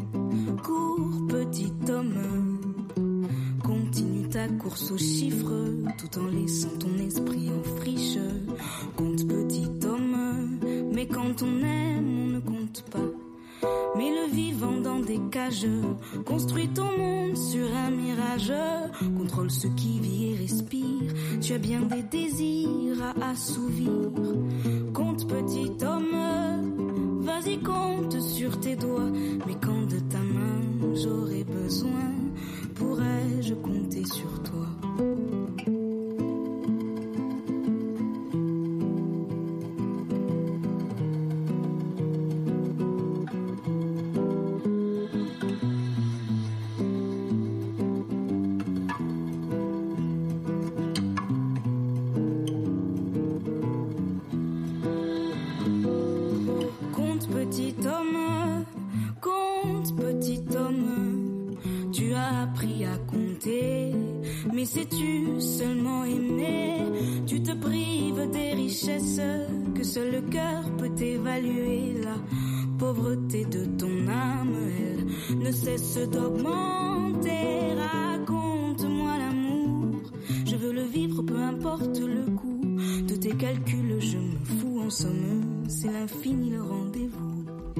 Speaker 13: continue ta course aux chiffres tout en laissant ton esprit en friche. Compte petit homme, mais quand on aime, on ne compte pas. Mets le vivant dans des cages, construis ton monde sur un mirage. Contrôle ce qui vit et respire, tu as bien des désirs à assouvir. Compte petit homme, vas-y compte sur tes doigts. Mais quand de ta main j'aurai besoin, pourrais-je compter sur toi? Mais sais-tu seulement aimer? Tu te prives des richesses que seul le cœur peut évaluer. La pauvreté de ton âme, elle ne cesse d'augmenter. Raconte-moi l'amour, je veux le vivre, peu importe le coût de tes calculs, je me fous. En somme, c'est l'infini le rendez-vous.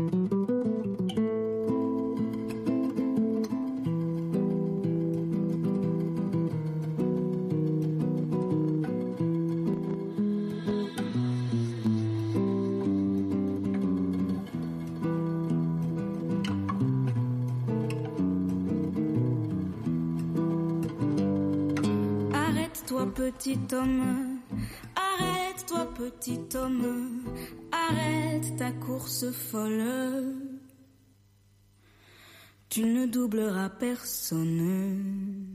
Speaker 13: Petit homme, arrête-toi petit homme, arrête ta course folle, tu ne doubleras personne.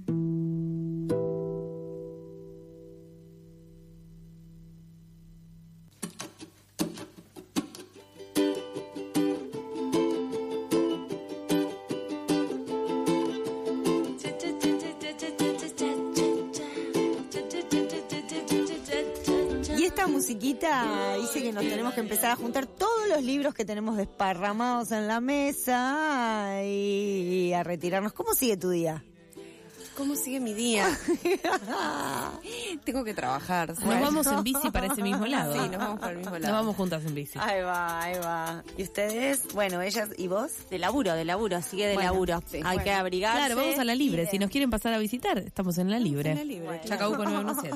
Speaker 3: Musiquita dice que nos tenemos que empezar a juntar todos los libros que tenemos desparramados en la mesa y a retirarnos. ¿Cómo sigue tu día?
Speaker 10: ¿Cómo sigue mi día? Tengo que trabajar.
Speaker 7: Nos vamos en bici para ese mismo lado.
Speaker 10: Sí, nos vamos para el mismo lado.
Speaker 7: Nos vamos juntas en bici.
Speaker 3: Ahí va. ¿Y ustedes? Bueno, ellas y vos.
Speaker 4: De laburo, sigue de laburo. Sí. Hay que abrigarse.
Speaker 7: Claro, vamos a la libre. Si nos quieren pasar a visitar, estamos en la libre.
Speaker 10: En la libre.
Speaker 7: Chacabuco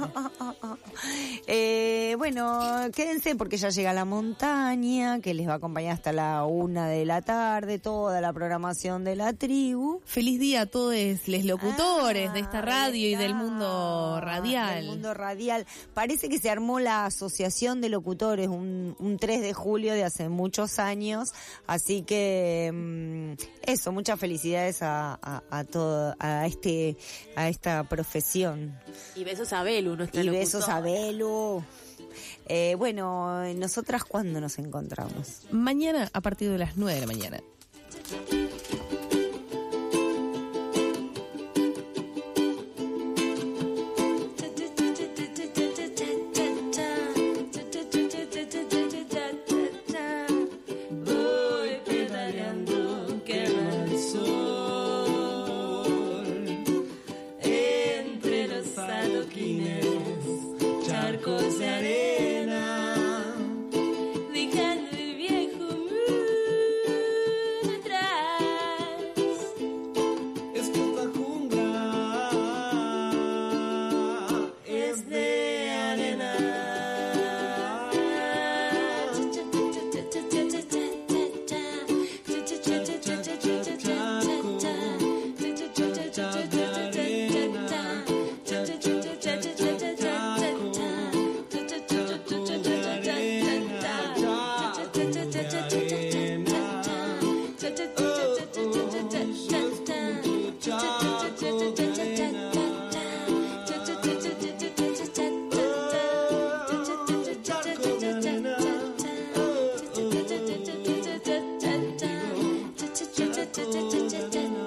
Speaker 7: 917.
Speaker 3: Bueno, quédense porque ya llega la montaña, que les va a acompañar hasta la 1 de la tarde, toda la programación de la tribu.
Speaker 7: Feliz día a todos los locutores de esta radio y del mundo radial.
Speaker 3: Del mundo radial. Parece que se armó la asociación de locutores un 3 de julio de hace muchos años, así que eso, muchas felicidades a todo, a esta profesión.
Speaker 4: Y besos a Belu, nuestra locutora.
Speaker 3: Y besos a Belu. Bueno, ¿nosotras cuándo nos encontramos?
Speaker 7: Mañana a partir de las 9 de la mañana.
Speaker 13: cha cha cha cha cha cha cha.